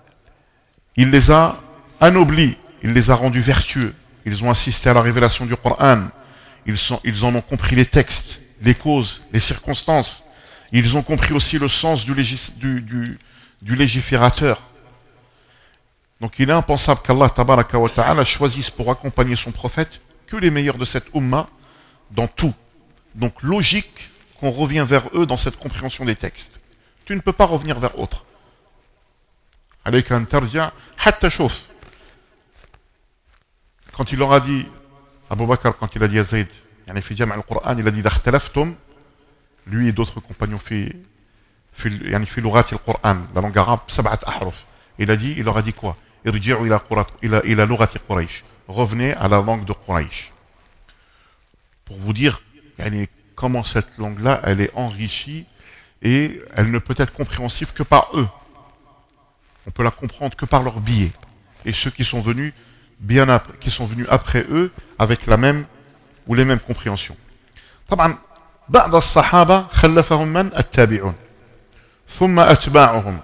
il les a anoblis, il les a rendus vertueux, ils ont assisté à la révélation du Coran, ils, sont, ils en ont compris les textes, les causes, les circonstances, ils ont compris aussi le sens du, légis, du, du, du légiférateur. Donc il est impensable qu'Allah tabaraka wa ta'ala choisisse pour accompagner son prophète que les meilleurs de cette umma dans tout. Donc logique qu'on revient vers eux dans cette compréhension des textes. Tu ne peux pas revenir vers autre. Alayka an tarja' hatta shuf. Quand il leur a dit, Abu Bakr, quand il a dit à Zayd, yani fi jam' al-Qur'an, il a dit d'akhtalaftum, lui et d'autres compagnons fi fi yani fi lughat al-Qur'an, la langue arabe, sab'at ahruf. Il a dit, il leur a dit quoi? Irji'u ila qurat ila ila lughati Quraysh. Revenez à la langue de Quraysh. Pour vous dire comment cette langue-là, elle est enrichie et elle ne peut être compréhensible que par eux. On peut la comprendre que par leur biais. Et ceux qui sont venus bien après, qui sont venus après eux avec la même ou les mêmes compréhensions. طبعا بعض الصحابة خلفهم من التابعون ثم أتباعهم.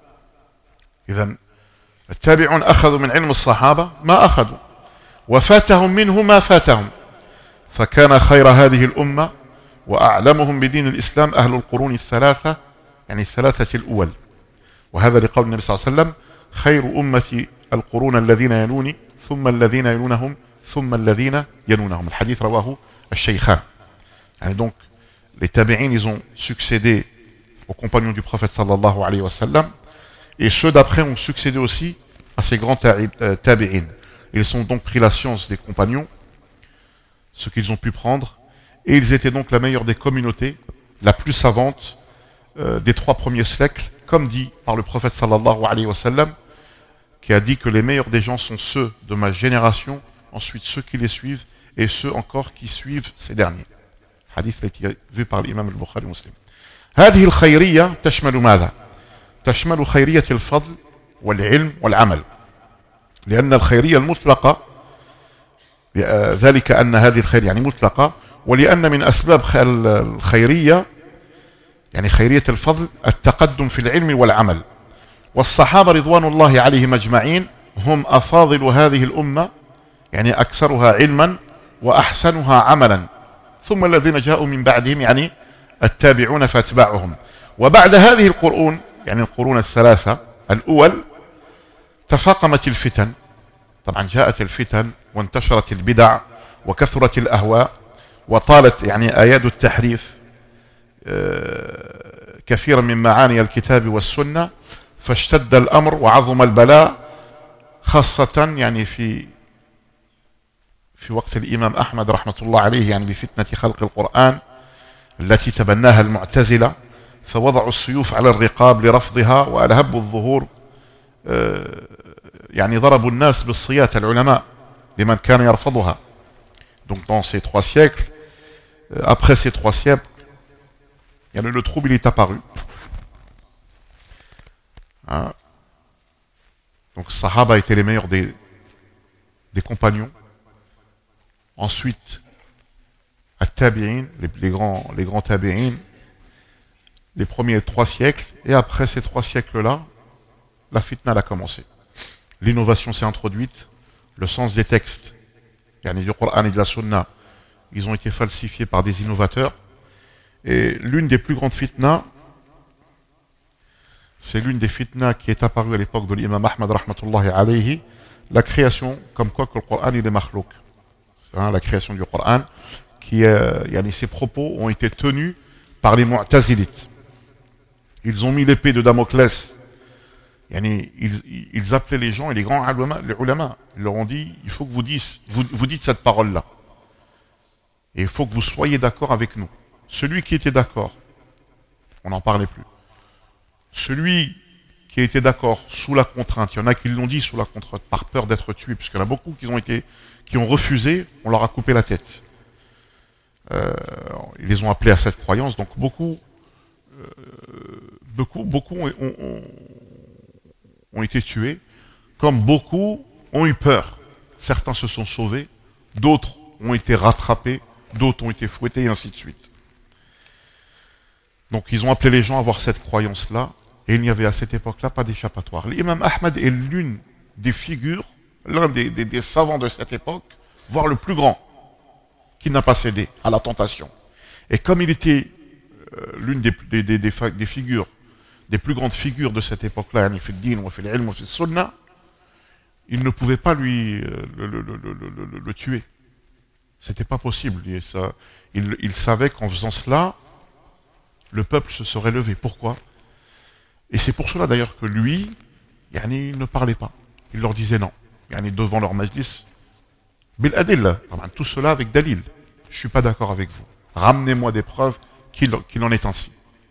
إذن التابعون أخذوا من علم الصحابة ما أخذوا وفاتهم منه ما فاتهم فكان خير هذه الأمة وأعلمهم بدين الإسلام أهل القرون الثلاثة يعني الثلاثة الأول وهذا لقول النبي صلى الله عليه وسلم خير أمتي القرون الذين يلوني ثم الذين يلونهم ثم الذين يلونهم. الحديث رواه الشيخان. يعني donc les tabi'in ils ont succédé aux compagnons du prophète sallallahu alayhi wa sallam et ceux d'après ont succédé aussi à ces grands tabi'in. Ils ont donc pris la science des compagnons, ce qu'ils ont pu prendre, et ils étaient donc la meilleure des communautés, la plus savante euh, des trois premiers siècles, comme dit par le prophète sallallahu alayhi wa sallam, qui a dit que les meilleurs des gens sont ceux de ma génération, ensuite ceux qui les suivent, et ceux encore qui suivent ces derniers. Hadith vu par l'imam al-Bukhari Muslim. هذه الخيرية تشمل ماذا؟ تشمل خيرية الفضل والعلم والعمل. لأن الخيرية المطلقة ذلك أن هذه الخير يعني مطلقة ولأن من أسباب الخيرية يعني خيرية الفضل التقدم في العلم والعمل والصحابة رضوان الله عليهم أجمعين هم أفاضل هذه الأمة يعني أكثرها علما وأحسنها عملا ثم الذين جاءوا من بعدهم يعني التابعون فاتباعهم وبعد هذه القرون يعني القرون الثلاثة الأول تفاقمت الفتن طبعا جاءت الفتن وانتشرت البدع وكثرت الأهواء وطالت يعني آيات التحريف كثيرا من معاني الكتاب والسنة فاشتد الأمر وعظم البلاء خاصة يعني في في وقت الإمام أحمد رحمة الله عليه يعني بفتنة خلق القرآن التي تبناها المعتزلة فوضعوا السيوف على الرقاب لرفضها وألهبوا الظهور يعني ضربوا الناس بالصيات العلماء لمن كان يرفضها. Donc dans ces trois siècles, après ces trois siècles, Il y a le, le trouble, il est apparu. Hein? Donc, Sahaba étaient les meilleurs des, des compagnons. Ensuite, At-Tabi'in, les, les grands, les grands Tabi'in, les premiers trois siècles, et après ces trois siècles-là, la fitna a commencé. L'innovation s'est introduite, le sens des textes, yani du Coran et de la Sunna, ils ont été falsifiés par des innovateurs. Et l'une des plus grandes fitnas, c'est l'une des fitnas qui est apparue à l'époque de l'imam Ahmad rahmatullahi alayhi, la création, comme quoi que le Coran il est makhlouk. C'est hein, la création du Coran, qui, euh, yani ses propos ont été tenus par les Mu'tazilites. Ils ont mis l'épée de Damoclès. Yani, ils, ils appelaient les gens et les grands ulama, les ulama, ils leur ont dit, il faut que vous dites, vous, vous dites cette parole-là. Et il faut que vous soyez d'accord avec nous. Celui qui était d'accord, on n'en parlait plus. Celui qui était d'accord sous la contrainte, il y en a qui l'ont dit sous la contrainte, par peur d'être tués, puisqu'il y en a beaucoup qui ont été, qui ont refusé, on leur a coupé la tête. Euh, ils les ont appelés à cette croyance, donc beaucoup, euh, beaucoup, beaucoup ont, ont, ont été tués, comme beaucoup ont eu peur. Certains se sont sauvés, d'autres ont été rattrapés, d'autres ont été fouettés, et ainsi de suite. Donc ils ont appelé les gens à avoir cette croyance-là, et il n'y avait à cette époque-là pas d'échappatoire. L'imam Ahmad est l'une des figures, l'un des, des, des savants de cette époque, voire le plus grand, qui n'a pas cédé à la tentation. Et comme il était euh, l'une des, des, des, des, des figures, des plus grandes figures de cette époque-là, il ne pouvait pas lui euh, le, le, le, le, le, le tuer. C'était pas possible. Et ça, il, il savait qu'en faisant cela, le peuple se serait levé. Pourquoi? Et c'est pour cela d'ailleurs que lui, yani, il ne parlait pas. Il leur disait non. Yani, devant leur majlis, bil adil, tout cela avec dalil. Je suis pas d'accord avec vous. Ramenez-moi des preuves qu'il, qu'il en est ainsi.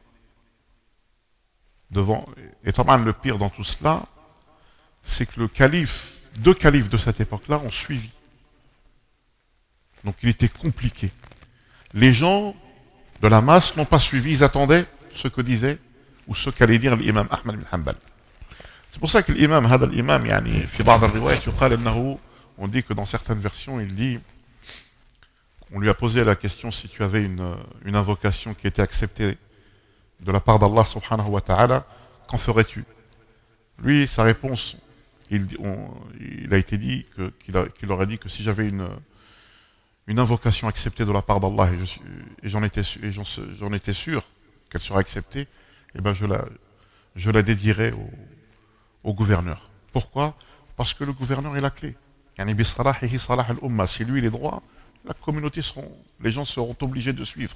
Devant, et le pire dans tout cela, c'est que le calife, deux califes de cette époque-là ont suivi. Donc il était compliqué. Les gens de la masse n'ont pas suivi, ils attendaient ce que disait ou ce qu'allait dire l'imam Ahmad bin Hanbal. C'est pour ça que l'imam, هذا الإمام يعني في بعض الروايات يقال أنه, on dit que dans certaines versions il dit, on lui a posé la question si tu avais une, une invocation qui était acceptée de la part d'Allah subhanahu wa ta'ala, qu'en ferais-tu? Lui, sa réponse, il, on, il a été dit que, qu'il, a, qu'il aurait dit que si j'avais une une invocation acceptée de la part d'Allah et, je, et, j'en, étais, et j'en, j'en étais sûr qu'elle serait acceptée, et ben je la, je la dédierais au, au gouverneur. Pourquoi? Parce que le gouverneur est la clé. Si lui il est droit, la communauté seront, les gens seront obligés de suivre.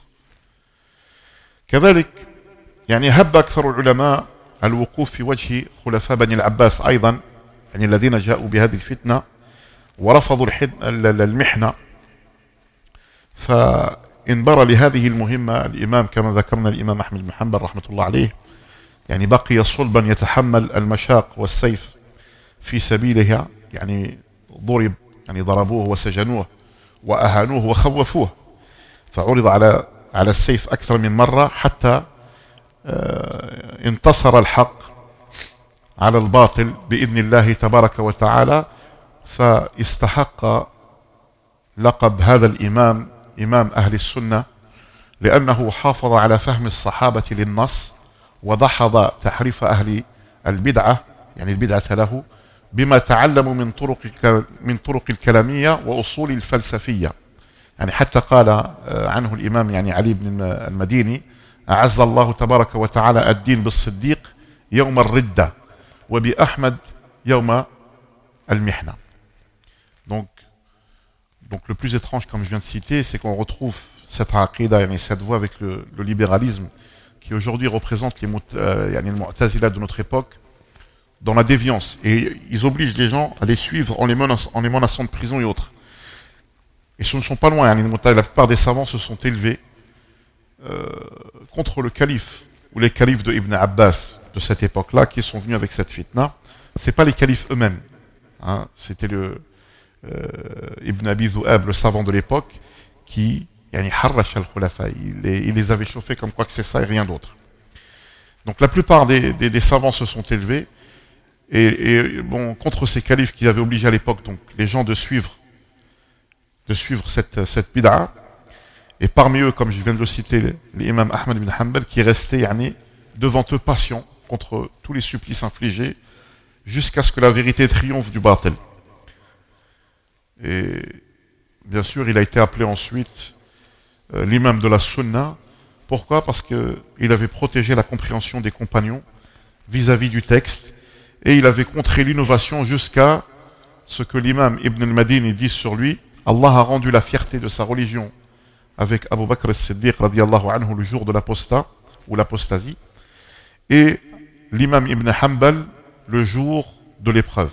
كذلك يعني هب أكثر العلماء الوقوف في وجه خلفاء بني العباس أيضا يعني الذين جاءوا بهذه الفتنة ورفضوا المحنة. فانبرى لهذه المهمة الإمام كما ذكرنا الإمام أحمد بن حنبل رحمة الله عليه، يعني بقي صلبا يتحمل المشاق والسيف في سبيلها، يعني ضرب، يعني ضربوه وسجنوه وأهانوه وخوفوه، فعرض على على السيف أكثر من مرة حتى انتصر الحق على الباطل بإذن الله تبارك وتعالى، فاستحق لقب هذا الإمام إمام أهل السنة لأنه حافظ على فهم الصحابة للنص ودحض تحريف أهل البدعة، يعني البدعة له، بما تعلموا من طرق من طرق الكلامية وأصول الفلسفية. يعني حتى قال عنه الإمام يعني علي بن المديني: أعز الله تبارك وتعالى الدين بالصديق يوم الردة وبأحمد يوم المحنة. Donc, donc le plus étrange, comme je viens de citer, c'est qu'on retrouve cette aqida, cette voie avec le, le libéralisme qui aujourd'hui représente les euh, Mu'tazila de notre époque dans la déviance. Et ils obligent les gens à les suivre en les menaçant, en les menaçant de prison et autres. Et ce ne sont pas loin, la plupart des savants se sont élevés euh, contre le calife, ou les califes de Ibn Abbas de cette époque-là, qui sont venus avec cette fitna. Ce n'est pas les califes eux-mêmes, hein, c'était le euh, Ibn Abi Zu'ab, le savant de l'époque, qui yani harrash al-khulafa, il les, il les avait chauffés comme quoi que c'est ça et rien d'autre. Donc la plupart des, des, des savants se sont élevés, et, et bon, contre ces califes qui avaient obligé à l'époque donc les gens de suivre, de suivre cette, cette bid'a, et parmi eux, comme je viens de le citer, l'imam Ahmad ibn Hanbal, qui est resté yani, devant eux patient contre tous les supplices infligés, jusqu'à ce que la vérité triomphe du batil. Et bien sûr, il a été appelé ensuite euh, l'imam de la sunna. Pourquoi? Parce qu'il avait protégé la compréhension des compagnons vis-à-vis du texte, et il avait contré l'innovation jusqu'à ce que l'imam Ibn al-Madini dise sur lui: Allah a rendu la fierté de sa religion avec Abu Bakr as-Siddiq radiallahu anhu le jour de l'apostat ou l'apostasie, et l'imam Ibn Hanbal le jour de l'épreuve.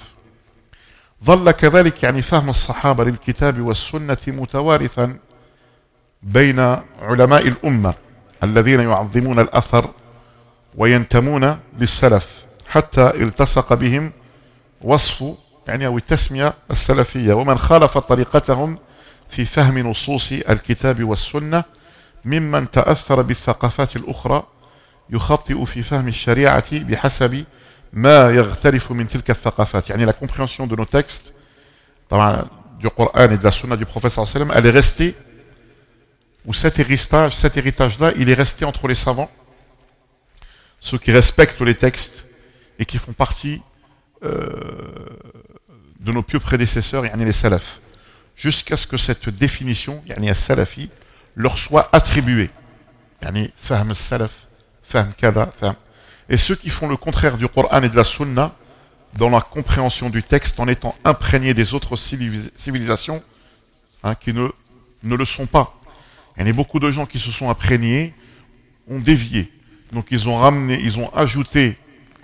ظل كذلك يعني فهم الصحابة للكتاب والسنة متوارثا بين علماء الأمة الذين يعظمون الأثر وينتمون للسلف حتى التصق بهم وصف يعني أو التسمية السلفية، ومن خالف طريقتهم في فهم نصوص الكتاب والسنة ممن تأثر بالثقافات الأخرى يخطئ في فهم الشريعة بحسب ما يغترف من تلك الثقافات. يعني la compréhension de nos textes du Coran et de la Sunna du prophète sallallahu alayhi wa sallam, elle est restée, ou cet héritage, cet héritage-là, il est resté entre les savants, ceux qui respectent les textes et qui font partie euh, de nos pieux prédécesseurs, yani les salafs, jusqu'à ce que cette définition, yani as-salafi, leur soit attribuée. Yani fahm as-salaf, fahm kada, fahm. Et ceux qui font le contraire du Coran et de la Sunna dans la compréhension du texte en étant imprégnés des autres civilisations hein, qui ne, ne le sont pas. Il y a beaucoup de gens qui se sont imprégnés, ont dévié. Donc ils ont ramené, ils ont ajouté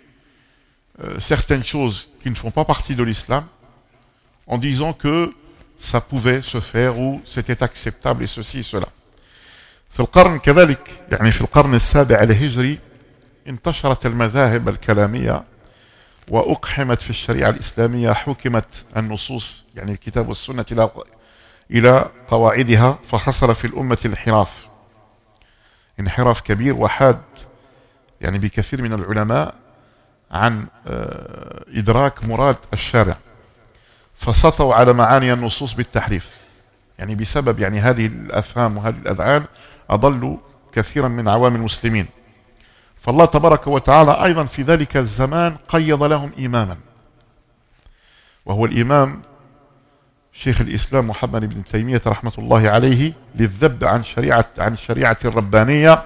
euh, certaines choses qui ne font pas partie de l'islam en disant que ça pouvait se faire ou c'était acceptable et ceci et cela. في القرن كذلك يعني في القرن السابع الهجري انتشرت المذاهب الكلامية وأقحمت في الشريعة الإسلامية، حكمت النصوص يعني الكتاب والسنة إلى إلى قواعدها، فحصل في الأمة الانحراف انحراف كبير وحاد يعني بكثير من العلماء عن إدراك مراد الشارع، فسطوا على معاني النصوص بالتحريف. يعني بسبب يعني هذه الأفهام وهذه الأذعان أضلوا كثيرا من عوام المسلمين. فالله تبارك وتعالى أيضا في ذلك الزمان قيض لهم إماما، وهو الإمام شيخ الإسلام محمد بن تيمية رحمة الله عليه، للذب عن شريعة عن الشريعة الربانية،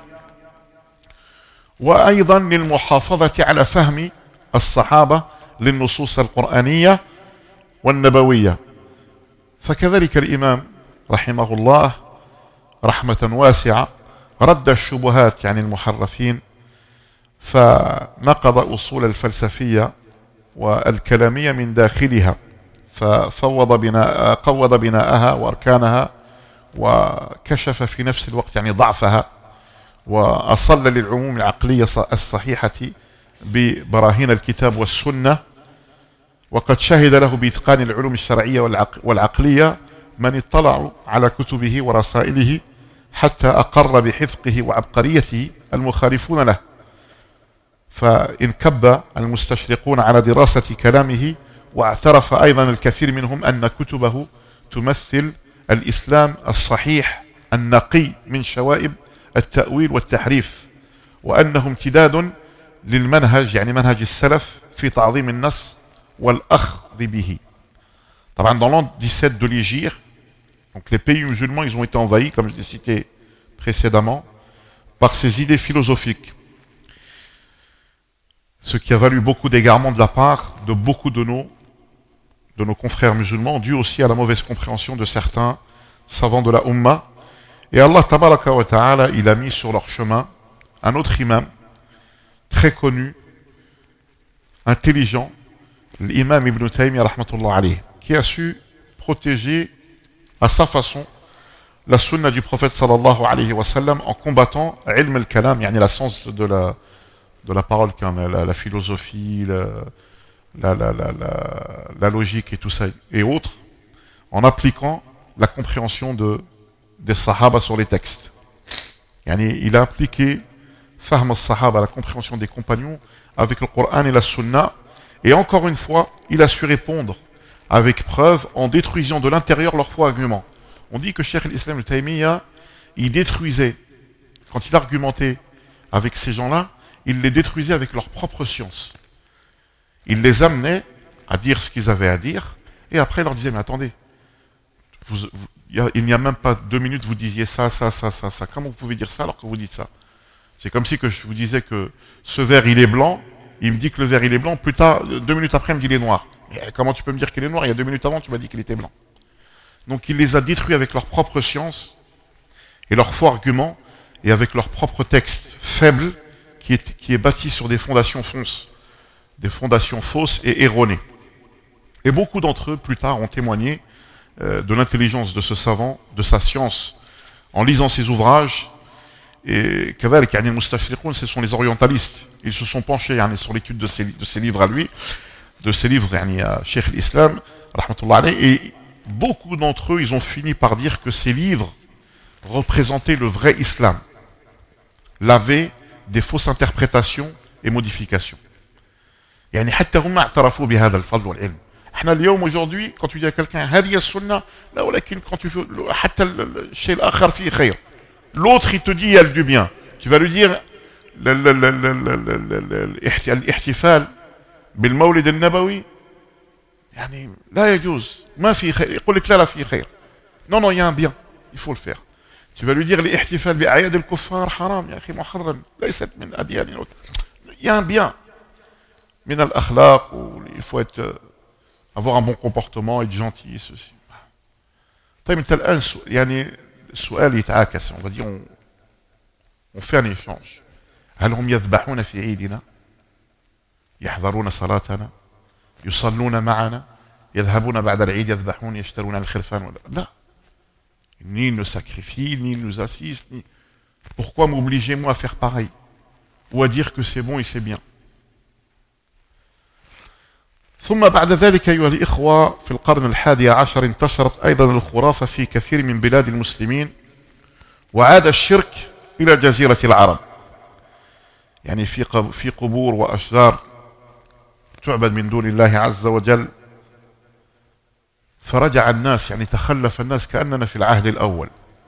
وأيضا للمحافظة على فهم الصحابة للنصوص القرآنية والنبوية. فكذلك الإمام رحمه الله رحمة واسعة رد الشبهات يعني المحرفين، فنقض أصول الفلسفية والكلامية من داخلها، ففوض بناء قوض بناءها وأركانها، وكشف في نفس الوقت يعني ضعفها، وأصل للعموم العقلية الصحيحة ببراهين الكتاب والسنة. وقد شهد له بإتقان العلوم الشرعية والعقلية من اطلعوا على كتبه ورسائله حتى أقر بحذقه وعبقريته المخالفون له، فانكب المستشرقون على دراسة كلامه، واعترف أيضا الكثير منهم أن كتبه تمثل الإسلام الصحيح النقي من شوائب التأويل والتحريف، وأنه امتداد للمنهج يعني منهج السلف في تعظيم النص والأخذ به. طبعا dans l'an dix-sept de l'Hégire, donc les pays musulmans ils ont été envahis, comme je l'ai cité précédemment, par ces idées philosophiques, ce qui a valu beaucoup d'égarements de la part de beaucoup de nos, de nos confrères musulmans, dû aussi à la mauvaise compréhension de certains savants de la Ummah. Et Allah tabaraka wa ta'ala, il a mis sur leur chemin un autre imam, très connu, intelligent, l'imam Ibn Taymiyyah rahmatullah alayhi, qui a su protéger à sa façon la sunna du prophète sallallahu alayhi wa sallam en combattant ilm al-kalam, yani la science de la, de la parole, comme la, la philosophie, la, la, la, la, la, la logique et tout ça, et autres, en appliquant la compréhension de, des Sahaba sur les textes. Yani, il a appliqué Fahm al-Sahaba, la compréhension des compagnons, avec le Coran et la Sunna. Et encore une fois, il a su répondre avec preuve en détruisant de l'intérieur leurs faux arguments. On dit que Cheikh al-Islam al-Taymiyyah, il détruisait, quand il argumentait avec ces gens-là, il les détruisait avec leur propre science. Il les amenait à dire ce qu'ils avaient à dire, et après il leur disait, mais attendez, vous, vous, il n'y a même pas deux minutes, vous disiez ça, ça, ça, ça, ça. Comment vous pouvez dire ça alors que vous dites ça? C'est comme si que je vous disais que ce verre il est blanc, il me dit que le verre il est blanc, plus tard, deux minutes après il me dit il est noir. Mais comment tu peux me dire qu'il est noir? Il y a deux minutes avant tu m'as dit qu'il était blanc. Donc il les a détruits avec leur propre science et leurs faux arguments et avec leur propre texte faible qui est, qui est bâti sur des fondations fausses, des fondations fausses et erronées. Et beaucoup d'entre eux plus tard ont témoigné euh, de l'intelligence de ce savant, de sa science, en lisant ses ouvrages. Et ce sont les orientalistes. Ils se sont penchés sur l'étude de ces, de ces livres à lui, de ces livres à Cheikh l'Islam, et beaucoup d'entre eux, ils ont fini par dire que ces livres représentaient le vrai islam, lavaient des fausses interprétations et modifications. يعني حتى هم اعترفوا بهذا الفضل والعلم. احنا اليوم aujourd'hui quand tu dis à quelqu'un هذه السنة لا ولكن quand tu fais حتى الشيء الآخر فيه خير. L'autre il te dit il y a du bien. Tu vas lui dire الاحتفال بالمولد النبوي يعني لا يجوز ما في خير يقول لك لا لا في خير. Non non il y a un bien, il faut le faire. Tu vas lui dire الاحتفال بأعياد الكفار حرام يا أخي محرم ليست من أديان. Il y a un bien. من الأخلاق il faut être avoir un bon comportement être gentil ceci. طيب انت الآن يعني السؤال يتعاكس on va dire on, on fait un échange. هل هم يذبحون في عيدنا؟ يحضرون صلاتنا؟ يصلون معنا؟ يذهبون بعد العيد يذبحون يشترون الخرفان ولا لا. Ni ils ne sacrifient, ni ils nous assistent, ni... Pourquoi m'obliger moi à faire pareil? Ou à dire que c'est bon et c'est bien? ثم بعد ذلك أيها الإخوة في القرن الحادي عشر انتشرت أيضا الخرافة في كثير من بلاد المسلمين وعاد الشرك إلى جزيرة العرب. يعني في في قبور وأشجار تعبد من دون الله عز وجل. فرجع الناس يعني تخلف الناس كأننا في العهد الأول.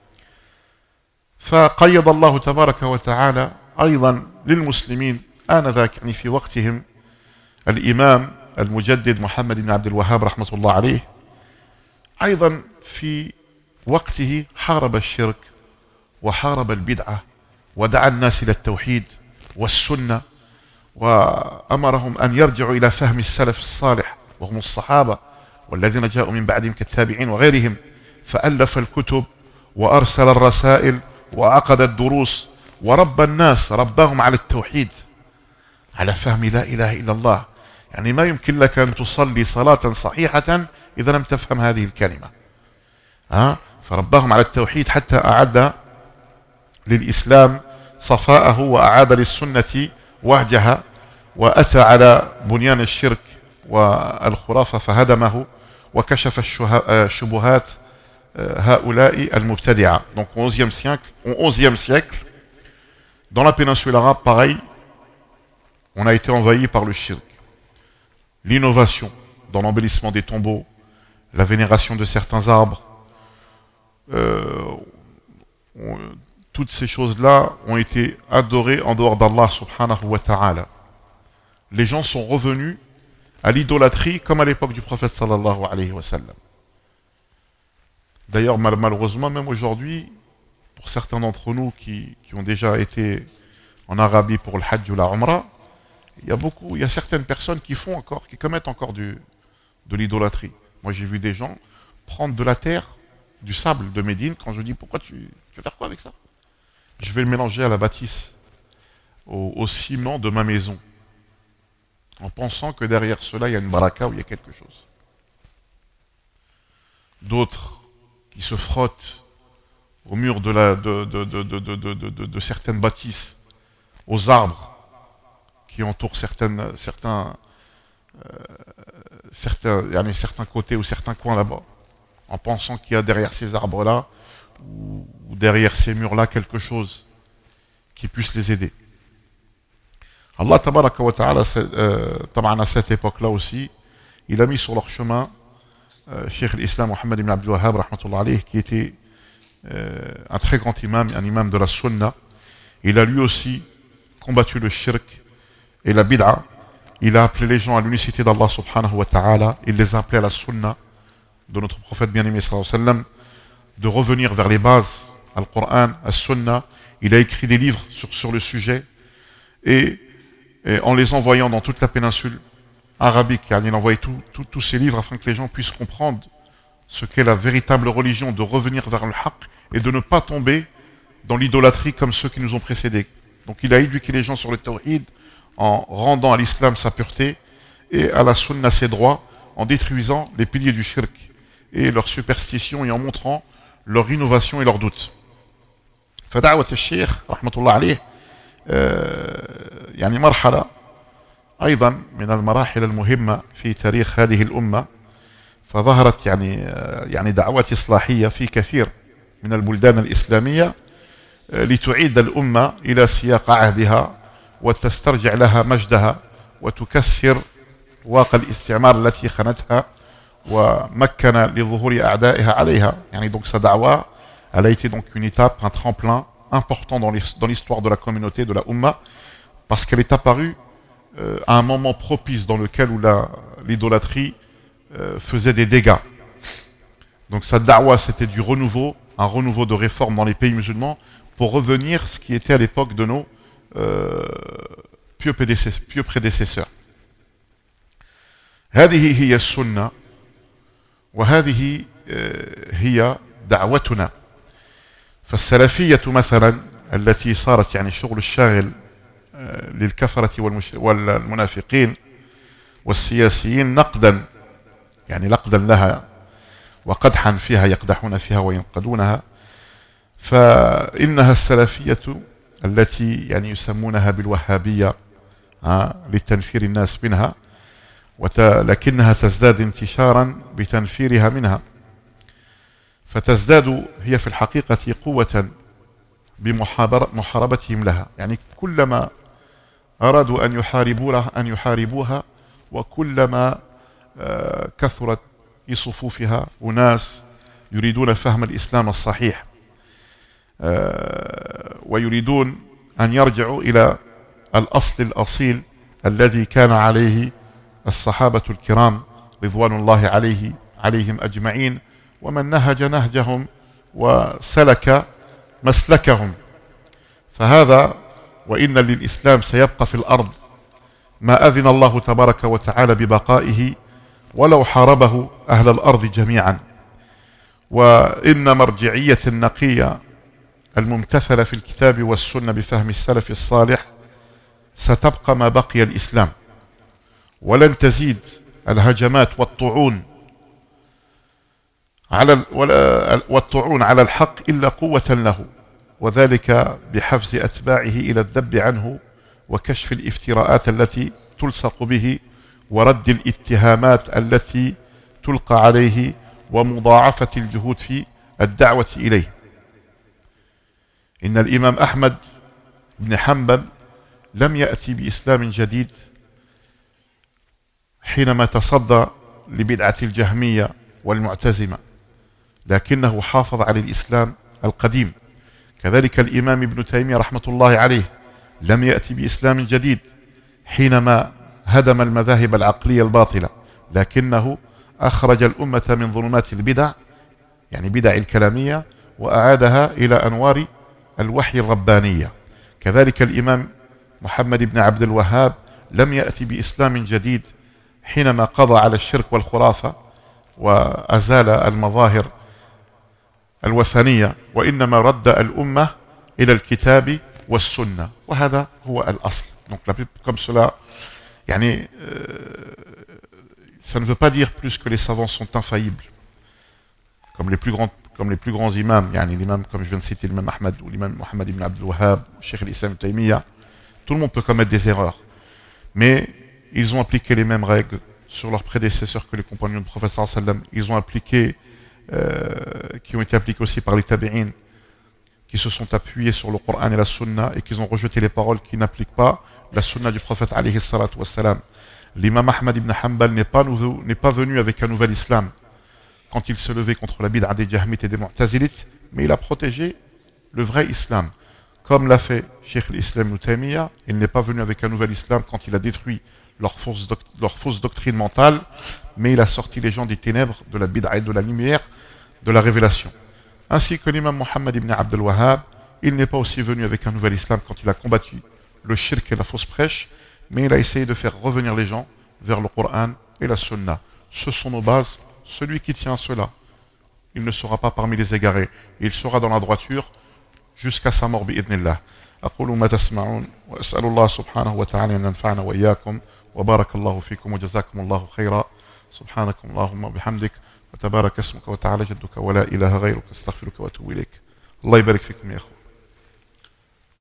فقيض الله تبارك وتعالى أيضا للمسلمين آنذاك يعني في وقتهم الإمام المجدد محمد بن عبد الوهاب رحمة الله عليه أيضا في وقته حارب الشرك وحارب البدعة ودعا الناس إلى التوحيد والسنة وأمرهم أن يرجعوا إلى فهم السلف الصالح وهم الصحابة والذين جاءوا من بعدهم كالتابعين وغيرهم. فألف الكتب وأرسل الرسائل وعقد الدروس وربى الناس رباهم على التوحيد على فهم لا إله إلا الله. يعني ما يمكن لك أن تصلي صلاة صحيحة إذا لم تفهم هذه الكلمة. ها؟ فرباهم على التوحيد حتى أعد للإسلام صفاءه وأعاد للسنة وهجها وأتى على بنيان الشرك والخرافة فهدمه وكشف الشبهات هؤلاء المبتدعة. Donc au onzième siècle, au onzième siècle, dans la péninsule arabe, pareil, on a été envahi par le shirk. L'innovation dans l'embellissement des tombeaux, la vénération de certains arbres, euh, on, toutes ces choses-là ont été adorées en dehors d'Allah subhanahu wa ta'ala. Les gens sont revenus à l'idolâtrie comme à l'époque du prophète sallallahu alayhi wa sallam. D'ailleurs, mal, malheureusement, même aujourd'hui, pour certains d'entre nous qui, qui ont déjà été en Arabie pour le Hajj ou la Umrah, il y a beaucoup, il y a certaines personnes qui font encore, qui commettent encore du, de l'idolâtrie. Moi, j'ai vu des gens prendre de la terre, du sable de Médine, quand je dis pourquoi tu, tu veux faire quoi avec ça? Je vais le mélanger à la bâtisse, au, au ciment de ma maison, en pensant que derrière cela, il y a une baraka ou il y a quelque chose. D'autres qui se frottent au mur de, la, de, de, de, de, de, de, de, de certaines bâtisses, aux arbres qui entourent certaines, certains, euh, certains, certains côtés ou certains coins là-bas, en pensant qu'il y a derrière ces arbres-là ou, ou derrière ces murs-là quelque chose qui puisse les aider. Allah tabaraka wa ta'ala, euh, à cette époque-là aussi, il a mis sur leur chemin euh, Cheikh l'Islam Mohammed ibn Abdul Wahhab rahmatullah alayh, qui était euh, un très grand imam, un imam de la sunna. Il a lui aussi combattu le shirk et la bid'a. Il a appelé les gens à l'unicité d'Allah subhanahu wa ta'ala. Il les a appelés à la sunna de notre prophète bien-aimé sallallahu alayhi wa sallam, de revenir vers les bases, al-Qur'an, al-Sunna. Il a écrit des livres sur, sur le sujet, et, et en les envoyant dans toute la péninsule arabique, il a envoyé tous ces livres afin que les gens puissent comprendre ce qu'est la véritable religion, de revenir vers le haqq et de ne pas tomber dans l'idolâtrie comme ceux qui nous ont précédés. Donc il a éduqué les gens sur le tawhid en rendant à l'islam sa pureté et à la sunna ses droits, en détruisant les piliers du shirk et leurs superstitions et en montrant leur innovation et leurs doutes. فدعوة الشيخ رحمة الله عليه يعني مرحلة أيضا من المراحل المهمة في تاريخ هذه الأمة، فظهرت يعني يعني دعوات إصلاحية في كثير من البلدان الإسلامية لتعيد الأمة إلى سياق عهدها وتسترجع لها مجدها وتكسر واقع الاستعمار التي خانتها ومكن لظهور أعدائها عليها. يعني donc sa da'wa, elle a été donc une étape, un tremplin important dans l'histoire de la communauté, de la Ummah, parce qu'elle est apparue euh, à un moment propice dans lequel où l'idolâtrie euh, faisait des dégâts. Donc sa da'wa, c'était du renouveau, un renouveau de réforme dans les pays musulmans pour revenir à ce qui était à l'époque de nos euh, pieux prédécesseurs. هذه هي السنة وهذه هي دعوتنا. فالسلفية مثلا التي صارت يعني الشغل الشاغل للكفرة والمنافقين والسياسيين نقدا، يعني نقدا لها وقدحا فيها يقدحون فيها وينقدونها، فإنها السلفية التي يعني يسمونها بالوهابية لتنفير الناس منها، ولكنها تزداد انتشارا بتنفيرها منها، فتزداد هي في الحقيقة قوة بمحاربتهم لها. يعني كلما أرادوا أن يحاربوها أن يحاربوها وكلما كثرت في صفوفها أناس يريدون فهم الإسلام الصحيح ويريدون أن يرجعوا إلى الأصل الأصيل الذي كان عليه الصحابة الكرام رضوان الله عليه عليهم أجمعين، ومن نهج نهجهم وسلك مسلكهم. فهذا وإن للإسلام سيبقى في الأرض ما أذن الله تبارك وتعالى ببقائه ولو حاربه أهل الأرض جميعا. وإن مرجعية النقية الممتثلة في الكتاب والسنة بفهم السلف الصالح ستبقى ما بقي الإسلام، ولن تزيد الهجمات والطعون على والطعون على الحق إلا قوة له، وذلك بحفز أتباعه إلى الذب عنه وكشف الافتراءات التي تلصق به ورد الاتهامات التي تلقى عليه ومضاعفة الجهود في الدعوة إليه. إن الإمام أحمد بن حنبل لم يأتي بإسلام جديد حينما تصدى لبدعة الجهمية والمعتزمة، لكنه حافظ على الإسلام القديم. كذلك الإمام ابن تيمية رحمة الله عليه لم يأتي بإسلام جديد حينما هدم المذاهب العقلية الباطلة، لكنه أخرج الأمة من ظلمات البدع، يعني بدع الكلامية، وأعادها إلى أنوار الوحي الربانية. كذلك الإمام محمد بن عبد الوهاب لم يأتي بإسلام جديد حينما قضى على الشرك والخرافة وأزال المظاهر الوثنية، وإنما رد الأمة إلى الكتاب والسنة، وهذا هو الأصل. Donc comme cela, يعني ça ne veut pas dire plus que les savants sont infaillibles, comme les plus grands comme les plus grands imams, يعني l'imam comme je viens de citer l'imam Ahmad ou l'imam Mohammed ibn Abdul Wahhab, Cheikh l'Islam Ibn Taymiyyah. Tout le monde peut commettre des erreurs, mais ils ont appliqué les mêmes règles sur leurs prédécesseurs que les compagnons du prophète sallallahu alayhi wa sallam. Ils ont appliqué euh, qui ont été appliquées aussi par les tabi'in, qui se sont appuyés sur le Coran et la Sunna et qui ont rejeté les paroles qui n'appliquent pas la Sunna du prophète alayhi salatu wassalam. L'imam Ahmad ibn Hanbal n'est pas, nouveau, n'est pas venu avec un nouvel islam quand il se levait contre la bid'a des Jahmites et des Mu'tazilites, mais il a protégé le vrai islam. Comme l'a fait Cheikh l'Islam Ibn Taymiyyah, il n'est pas venu avec un nouvel islam quand il a détruit leur fausse, doc leur fausse doctrine mentale, mais il a sorti les gens des ténèbres, de la bid'a et de la lumière, de la révélation. Ainsi que l'imam Muhammad ibn Abd al-Wahhab, il n'est pas aussi venu avec un nouvel islam quand il a combattu le shirk et la fausse prêche, mais il a essayé de faire revenir les gens vers le Coran et la Sunna. Ce sont nos bases. Celui qui tient à cela, il ne sera pas parmi les égarés. Il sera dans la droiture jusqu'à sa mort bi'idnillah. أقول ما تسمعون وأسأل الله سبحانه وتعالى أن ينفعنا وإياكم وبارك الله فيكم وجزاكم الله خيرا سبحانكم اللهم وبحمدك وتبارك اسمك وتعالى جدك ولا إله غيرك استغفرك وأتوب إليك الله يبارك فيكم يا أخوة